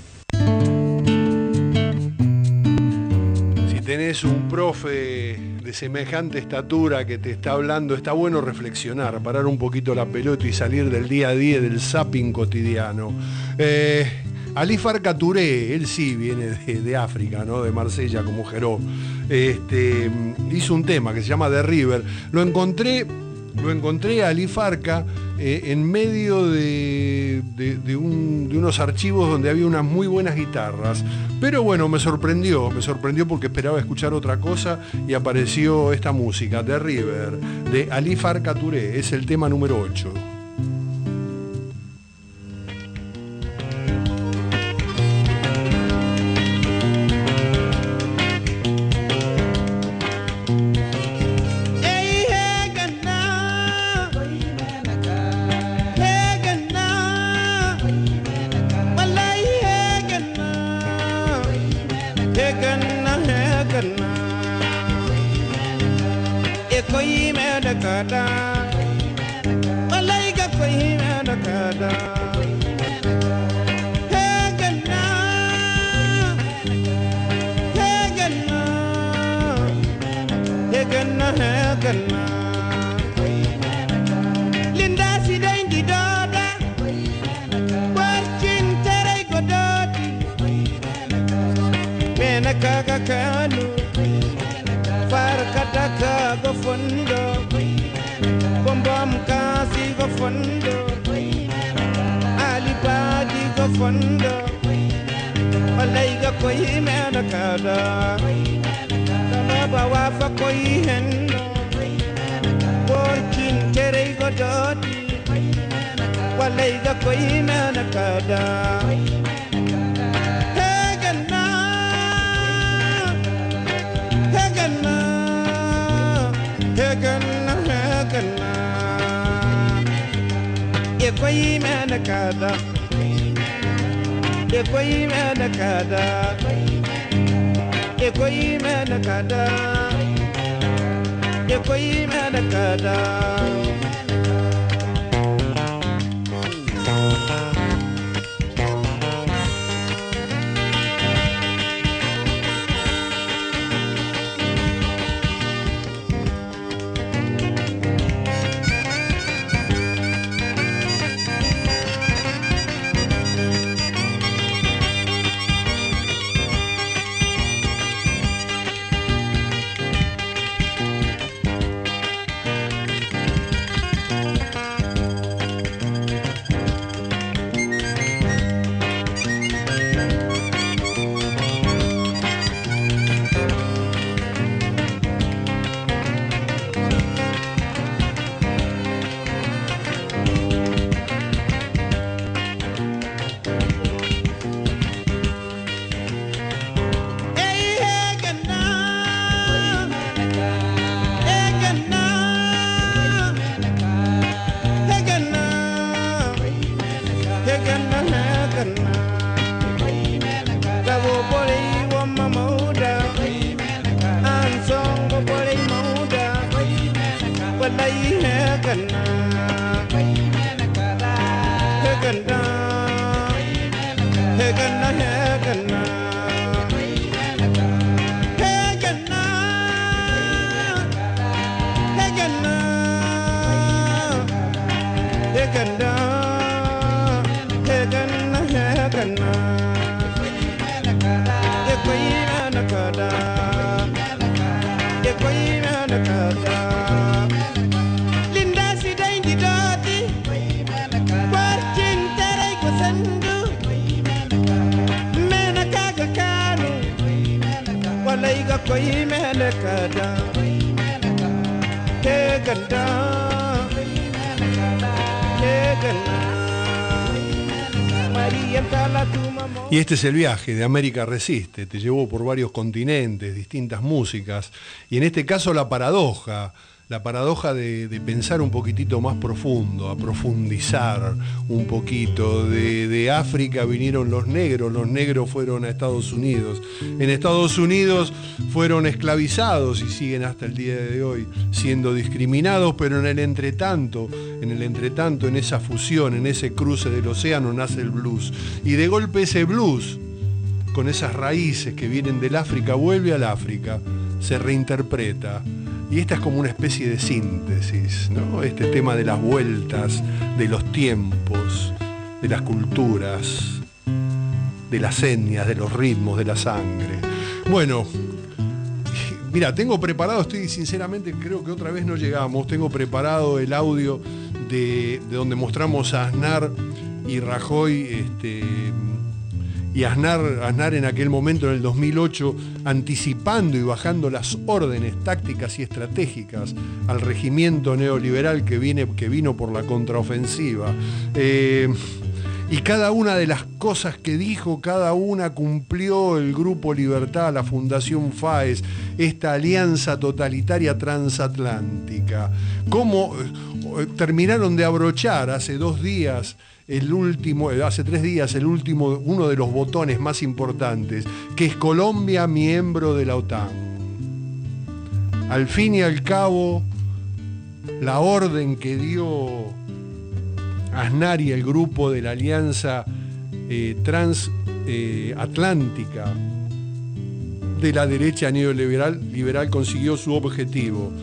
Si tenés un profe de semejante estatura que te está hablando, está bueno reflexionar, parar un poquito la pelota y salir del día a día, del zapping cotidiano. Ali Farka Touré, él sí viene de África, ¿no? De Marsella, como Jeró. Hizo un tema que se llama The River. Lo encontré a Ali Farka en medio de unos archivos donde había unas muy buenas guitarras. Pero bueno, me sorprendió porque esperaba escuchar otra cosa y apareció esta música, The River, de Ali Farka Touré. Es el tema número 8. Y este es el viaje de América Resiste, te llevó por varios continentes, distintas músicas, y en este caso la paradoja paradoja de pensar un poquitito más profundo, a profundizar un poquito. De África vinieron los negros fueron a Estados Unidos. En Estados Unidos fueron esclavizados y siguen hasta el día de hoy siendo discriminados, pero en el entretanto, en esa fusión, en ese cruce del océano nace el blues. Y de golpe ese blues, con esas raíces que vienen del África, vuelve al África, se reinterpreta. Y esta es como una especie de síntesis, ¿no? Este tema de las vueltas, de los tiempos, de las culturas, de las etnias, de los ritmos, de la sangre. Bueno, mira, tengo preparado, sinceramente creo que otra vez no llegamos, tengo preparado el audio de donde mostramos a Aznar y Rajoy, y Aznar en aquel momento, en el 2008, anticipando y bajando las órdenes tácticas y estratégicas al regimiento neoliberal que vino por la contraofensiva. Y cada una de las cosas que dijo, cada una cumplió el Grupo Libertad, la Fundación FAES, esta alianza totalitaria transatlántica. ¿Cómo terminaron de abrochar hace 2 días? Hace 3 días, uno de los botones más importantes, que es Colombia miembro de la OTAN. Al fin y al cabo, la orden que dio Aznar y el grupo de la Alianza Transatlántica de la derecha neoliberal consiguió su objetivo.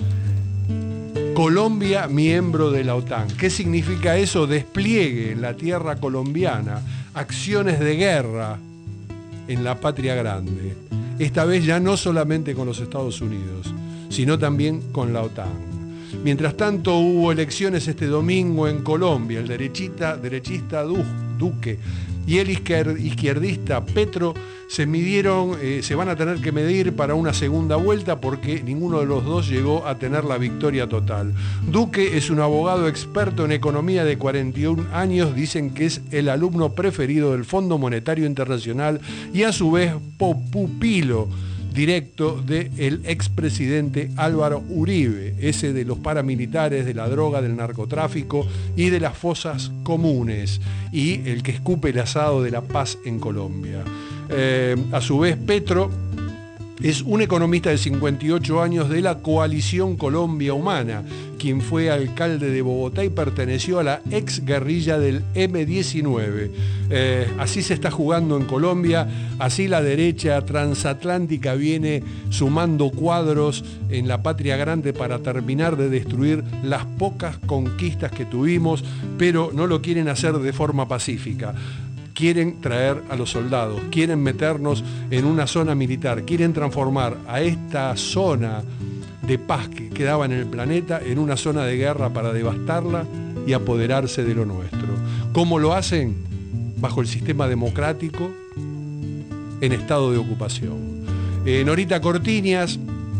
Colombia miembro de la OTAN. ¿Qué significa eso? Despliegue en la tierra colombiana, acciones de guerra en la patria grande. Esta vez ya no solamente con los Estados Unidos, sino también con la OTAN. Mientras tanto hubo elecciones este domingo en Colombia. El derechista Duque y el izquierdista Petro se van a tener que medir para una segunda vuelta porque ninguno de los dos llegó a tener la victoria total. Duque es un abogado experto en economía de 41 años, dicen que es el alumno preferido del Fondo Monetario Internacional y a su vez pupilo directo del expresidente Álvaro Uribe, ese de los paramilitares, de la droga, del narcotráfico y de las fosas comunes, y el que escupe el asado de la paz en Colombia. A su vez, Petro es un economista de 58 años de la Coalición Colombia Humana, quien fue alcalde de Bogotá y perteneció a la ex guerrilla del M-19. Así se está jugando en Colombia, así la derecha transatlántica viene sumando cuadros en la patria grande para terminar de destruir las pocas conquistas que tuvimos, pero no lo quieren hacer de forma pacífica. Quieren traer a los soldados, quieren meternos en una zona militar, quieren transformar a esta zona de paz que quedaba en el planeta en una zona de guerra para devastarla y apoderarse de lo nuestro. ¿Cómo lo hacen? Bajo el sistema democrático, en estado de ocupación. Norita Cortiñas,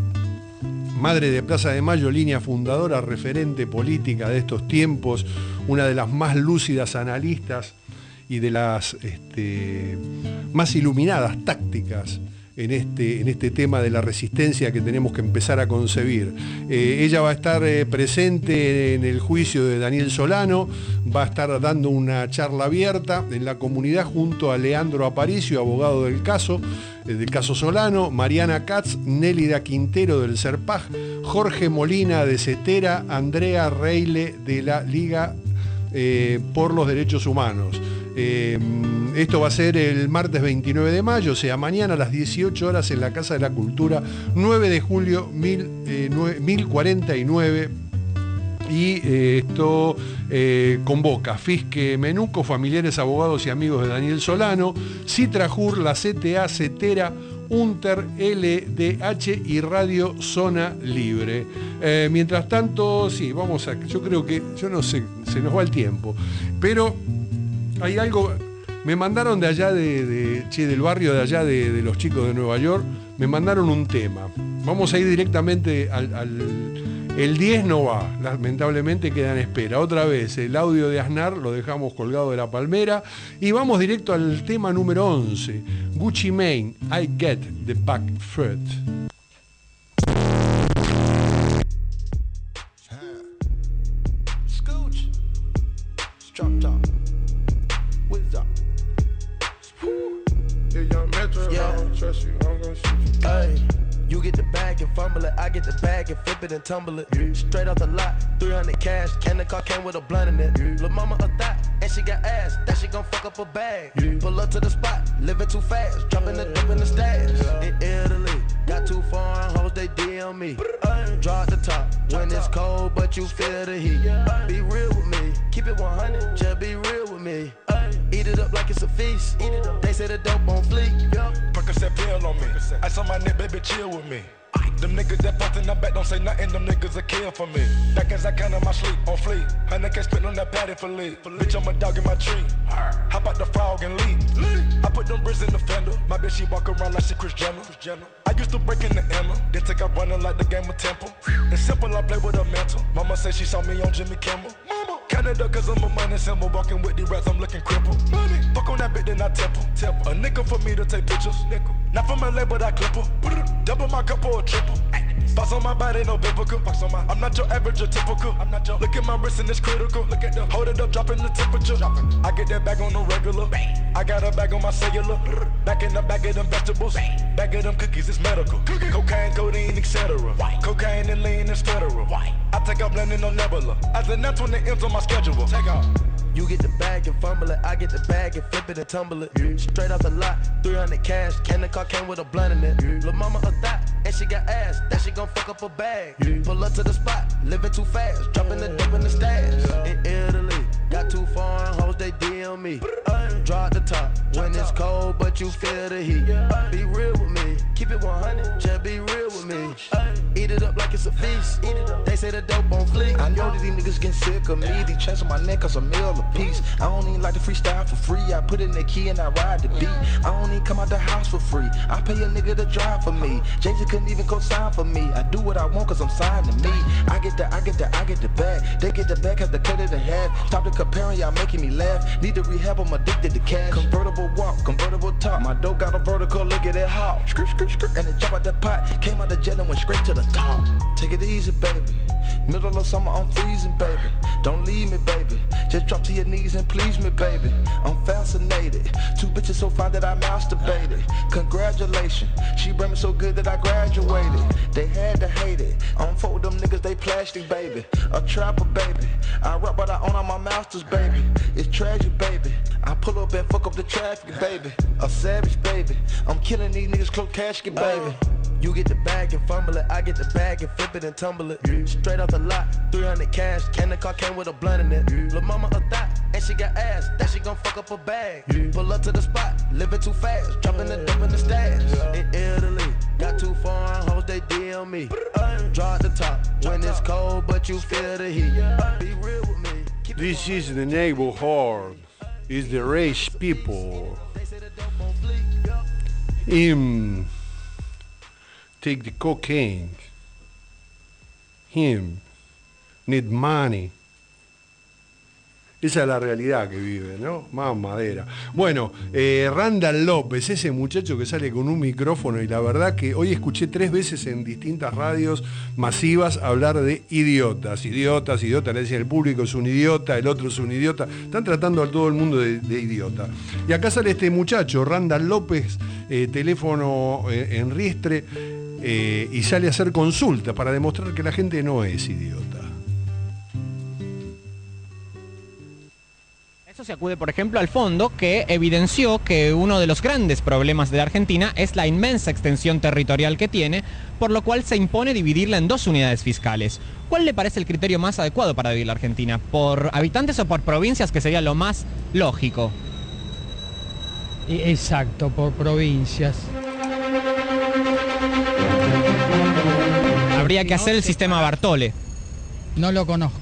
madre de Plaza de Mayo, línea fundadora, referente política de estos tiempos, una de las más lúcidas analistas y de las más iluminadas tácticas en este tema de la resistencia que tenemos que empezar a concebir. Ella va a estar presente en el juicio de Daniel Solano, va a estar dando una charla abierta en la comunidad junto a Leandro Aparicio, abogado del caso Solano, Mariana Katz, Nélida Quintero del CERPAJ, Jorge Molina de CETERA, Andrea Reile de la Liga por los Derechos Humanos. Esto va a ser el martes 29 de mayo, o sea, mañana a las 18 horas en la Casa de la Cultura, 9 de julio 1049. Y esto convoca Fisque Menuco, familiares, abogados y amigos de Daniel Solano, Citrajur, la CTA, CETERA, Unter, LDH y Radio Zona Libre. Mientras tanto, sí, yo creo que, yo no sé, se nos va el tiempo, pero hay algo, me mandaron de allá del barrio de allá de los chicos de Nueva York, me mandaron un tema. Vamos a ir directamente el 10 no va, lamentablemente queda en espera. Otra vez, el audio de Aznar lo dejamos colgado de la palmera y vamos directo al tema número 11, Gucci Mane, I Get the Back Foot. flip it and tumble it. Straight off the lot, 300 cash. And the car came with a blunt in it. Lil' mama a thot, and she got ass. That she gon' fuck up a bag. Pull up to the spot, living too fast. Dropping the dope in the stash. In Italy, got too foreign hoes, they DM me. Draw at the top when it's cold, but you feel the heat. Be real with me, keep it 100, just be real with me. Eat it up like it's a feast. They say the dope on fleek. Percocet pill on me. Ice on my neck, baby, chill with me. Them niggas that fucked in the back don't say nothing, them niggas a kill for me. Back as I count in my sleep, on fleek. 100K spit on that patty for lead. Bitch, I'm a dog in my tree. Hop out the frog and leave. I put them bricks in the fender. My bitch, she walk around like she Kris Jenner. I used to break in the Emma, then take out running like the game of Temple. It's simple, I play with a mental. Mama say she saw me on Jimmy Kimmel. Canada, cause I'm a money symbol. Walking with the rats, I'm looking crippled. Fuck on that bitch, then I temple. A nickel for me to take pictures. Not from LA, but I clip her. Double my cup or a triple. Box on my body, no biblical. I'm not your average or typical. Look at my wrist and it's critical. Look at the hold it up, dropping the temperature. I get that bag on the regular. I got a bag on my cellular. Back in the bag of them vegetables. Bag of them cookies, it's medical. Cocaine, codeine, etc. Cocaine and lean is federal. I take out blending on Nebula. As a net when it ends on my schedule. Take off. You get the bag and fumble it, I get the bag and flip it and tumble it. Straight off the lot, 300 cash, and the car came with a blunt in it. Lil' mama a thot, and she got ass, that she gon' fuck up a bag. Pull up to the spot, living too fast, dropping the dope in the stash. In Italy, got too foreign hoes, they DM me. Draw at the top, when it's cold, but you feel the heat. Be real with me, keep it 100, just be real with me. Eat it up like it's a feast, they say the dope on fleek. I know that these niggas getting sick of me, these chains on my neck cause a meal a piece. I don't even like to freestyle for free, I put in the key and I ride the beat. I don't even come out the house for free, I pay a nigga to drive for me. Jay-Z couldn't even co-sign for me, I do what I want cause I'm signed to me. I get the bag, they get the bag, have to cut it in half. Stop the comparing, y'all making me laugh. Need to rehab, I'm addicted to cash. Convertible walk, convertible top, my dough got a vertical, look at it hot. And it jump out the pot, came out the jet and went straight to the top. Take it easy, baby. Middle of summer, I'm freezing, baby. Don't leave me, baby. Just drop to your knees and please me, baby. I'm fascinated. Two bitches so fine that I masturbated. Congratulations. She bring me so good that I graduated. They had to hate it. I don't fuck with them niggas, they plastic, baby. A trapper, baby. I rap, but I own all my masters, baby. It's tragic, baby. I pull up and fuck up the traffic, baby. A savage, baby. I'm killing these niggas, close casket, baby. You get the bag and fumble it, I get the bag and flip it and tumble it. Straight off the lot, 300 cash, and the car came with a blunt in it. Lil' mama a thot, and she got ass, that she gon' fuck up a bag. Pull up to the spot, living too fast, dropping the dope in the stash. In Italy, got too foreign hoes, they DM me. Draw at the top, when it's cold, but you feel the heat. Be real with me. This is the neighborhood, is the rich people. Him take the cocaine. Him need money. Esa es la realidad que vive, ¿no? Más madera. Bueno, Randall López, ese muchacho que sale con un micrófono, y la verdad que hoy escuché 3 veces en distintas radios masivas hablar de idiotas. Idiotas, idiotas, le decían el público es un idiota, el otro es un idiota. Están tratando a todo el mundo de idiota. Y acá sale este muchacho, Randall López, teléfono en Riestre, y sale a hacer consulta para demostrar que la gente no es idiota. Se acude, por ejemplo, al fondo que evidenció que uno de los grandes problemas de la Argentina es la inmensa extensión territorial que tiene, por lo cual se impone dividirla en 2 unidades fiscales. ¿Cuál le parece el criterio más adecuado para dividir la Argentina? ¿Por habitantes o por provincias, que sería lo más lógico? Exacto, por provincias. Habría que hacer el sistema Bartole. No lo conozco.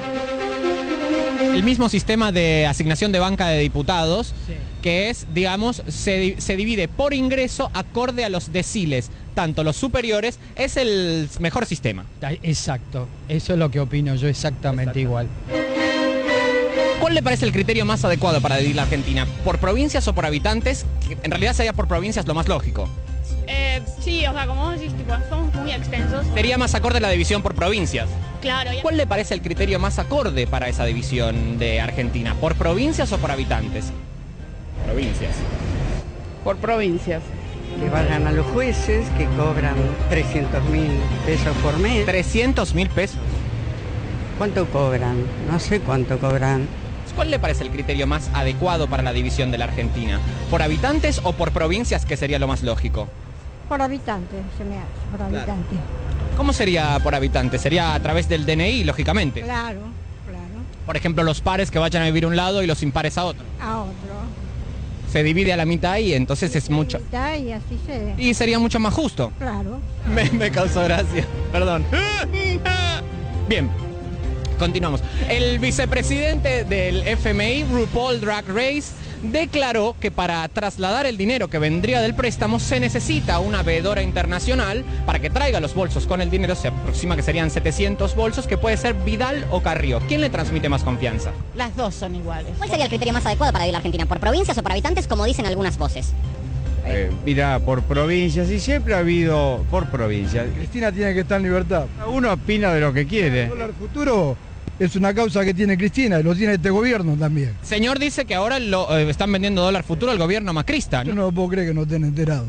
El mismo sistema de asignación de banca de diputados, sí, que es, digamos, se divide por ingreso acorde a los deciles, tanto los superiores, es el mejor sistema. Exacto, eso es lo que opino yo, exactamente igual. ¿Cuál le parece el criterio más adecuado para dividir la Argentina? ¿Por provincias o por habitantes? En realidad sería por provincias lo más lógico. Sí, o sea, como vos decís, tipo, somos muy extensos. Sería más acorde la división por provincias. Claro. ¿Cuál le parece el criterio más acorde para esa división de Argentina? ¿Por provincias o por habitantes? Provincias. Por provincias. que vayan a los jueces, que cobran 300.000 pesos por mes. ¿300.000 pesos? ¿Cuánto cobran? No sé cuánto cobran. ¿Cuál le parece el criterio más adecuado para la división de la Argentina? ¿Por habitantes o por provincias, que sería lo más lógico? Por habitante, se me hace, por habitante. ¿Cómo sería por habitante? Sería a través del DNI, lógicamente. Claro. Por ejemplo, los pares que vayan a vivir a un lado y los impares a otro. A otro. Se divide a la mitad y entonces es mucho. Y así se... Y sería mucho más justo. Claro. Me causó gracia. Perdón. Bien. Continuamos. El vicepresidente del FMI, RuPaul Drag Race, declaró que para trasladar el dinero que vendría del préstamo se necesita una veedora internacional para que traiga los bolsos con el dinero. Se aproxima que serían 700 bolsos, que puede ser Vidal o Carrió. ¿Quién le transmite más confianza? Las dos son iguales. ¿Cuál sería el criterio más adecuado para dividir la Argentina? ¿Por provincias o por habitantes, como dicen algunas voces? Mira, por provincias, y siempre ha habido por provincias. Cristina tiene que estar en libertad. Uno opina de lo que quiere. El dólar futuro es una causa que tiene Cristina y lo tiene este gobierno también. Señor dice que ahora están vendiendo dólar futuro al gobierno macrista, ¿no? Yo no lo puedo creer que no estén enterados.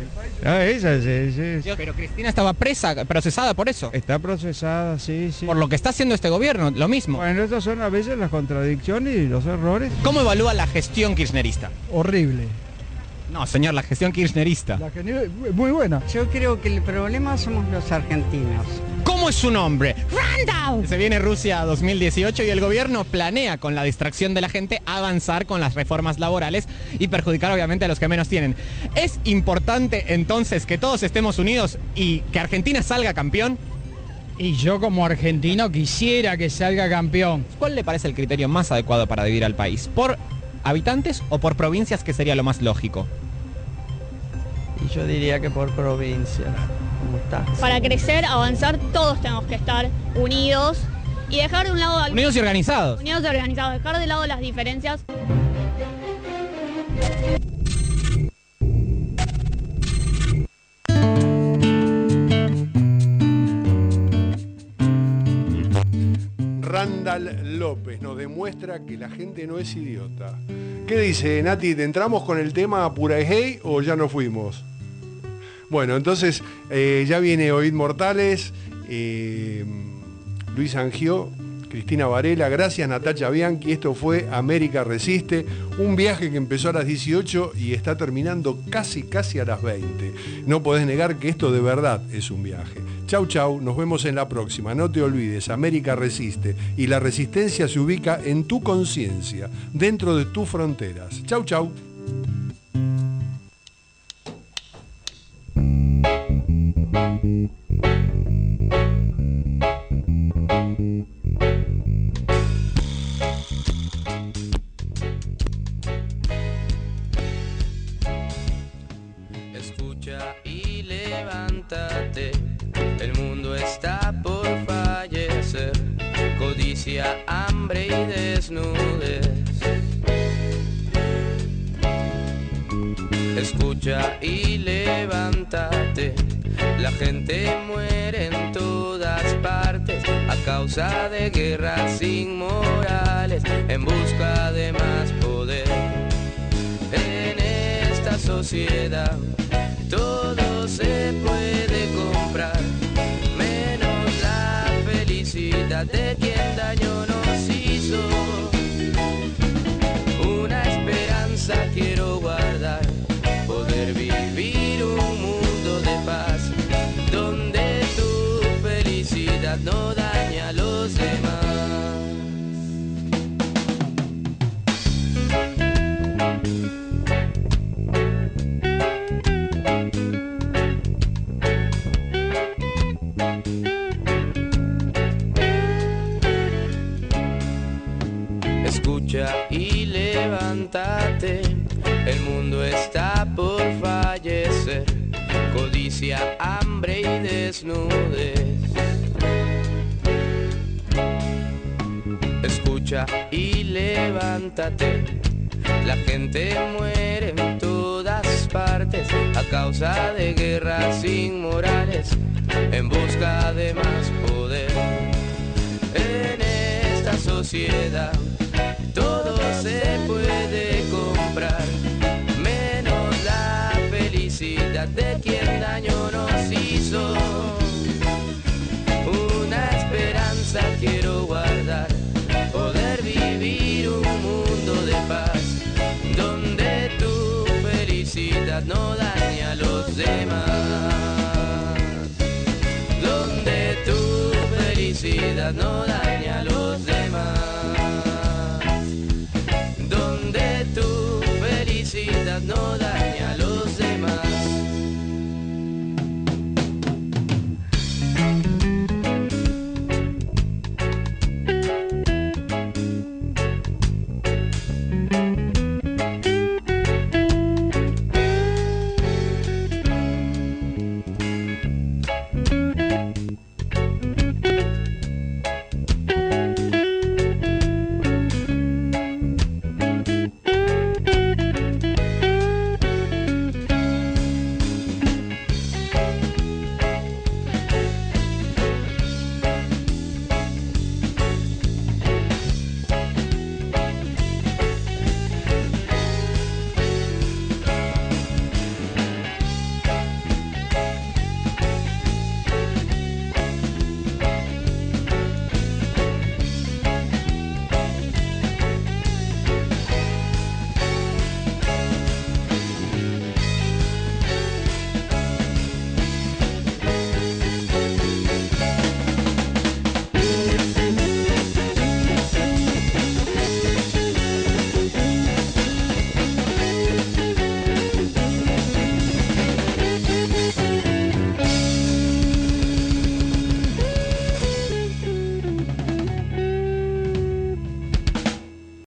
Pero Cristina estaba procesada por eso. Está procesada, sí. Por lo que está haciendo este gobierno, lo mismo. Bueno, estas son a veces las contradicciones y los errores. ¿Cómo evalúa la gestión kirchnerista? Horrible. No, señor, la gestión kirchnerista. Muy buena. Yo creo que el problema somos los argentinos. ¿Cómo es su nombre? ¡Randall! Se viene Rusia 2018 y el gobierno planea, con la distracción de la gente, avanzar con las reformas laborales y perjudicar obviamente a los que menos tienen. ¿Es importante entonces que todos estemos unidos y que Argentina salga campeón? Y yo como argentino quisiera que salga campeón. ¿Cuál le parece el criterio más adecuado para dividir al país? ¿Por habitantes o por provincias, que sería lo más lógico? Y yo diría que por provincia. ¿Cómo está? Para crecer, avanzar, todos tenemos que estar unidos y dejar de un lado... Unidos y organizados. Unidos y organizados, dejar de lado las diferencias. Randall López nos demuestra que la gente no es idiota. ¿Qué dice, Nati? ¿Te entramos con el tema Puraijey o ya nos fuimos? Bueno, entonces ya viene Oíd Mortales, Luis Angió, Cristina Varela, gracias Natacha Bianchi. Esto fue América Resiste, un viaje que empezó a las 18 y está terminando casi a las 20. No podés negar que esto de verdad es un viaje. Chau, nos vemos en la próxima. No te olvides, América resiste y la resistencia se ubica en tu conciencia, dentro de tus fronteras. Chau. Escucha y levántate, el mundo está por fallecer, codicia, hambre y desnudez. Escucha y levántate, la gente muere en todas partes a causa de guerras inmorales, en busca de más poder. En esta sociedad todo se puede comprar, menos la felicidad de quien daño nos hizo. Una esperanza quiero guardar, poder vivir un mundo de paz, donde tu felicidad no dañe a los demás. Escucha y levántate, el mundo está por fallecer, codicia, hambre y desnudez. Escucha y levántate, la gente muere en todas partes a causa de guerras inmorales, en busca de más poder. En esta sociedad todo se puede comprar, menos la felicidad felicidad no daña a los demás. Donde tu felicidad no daña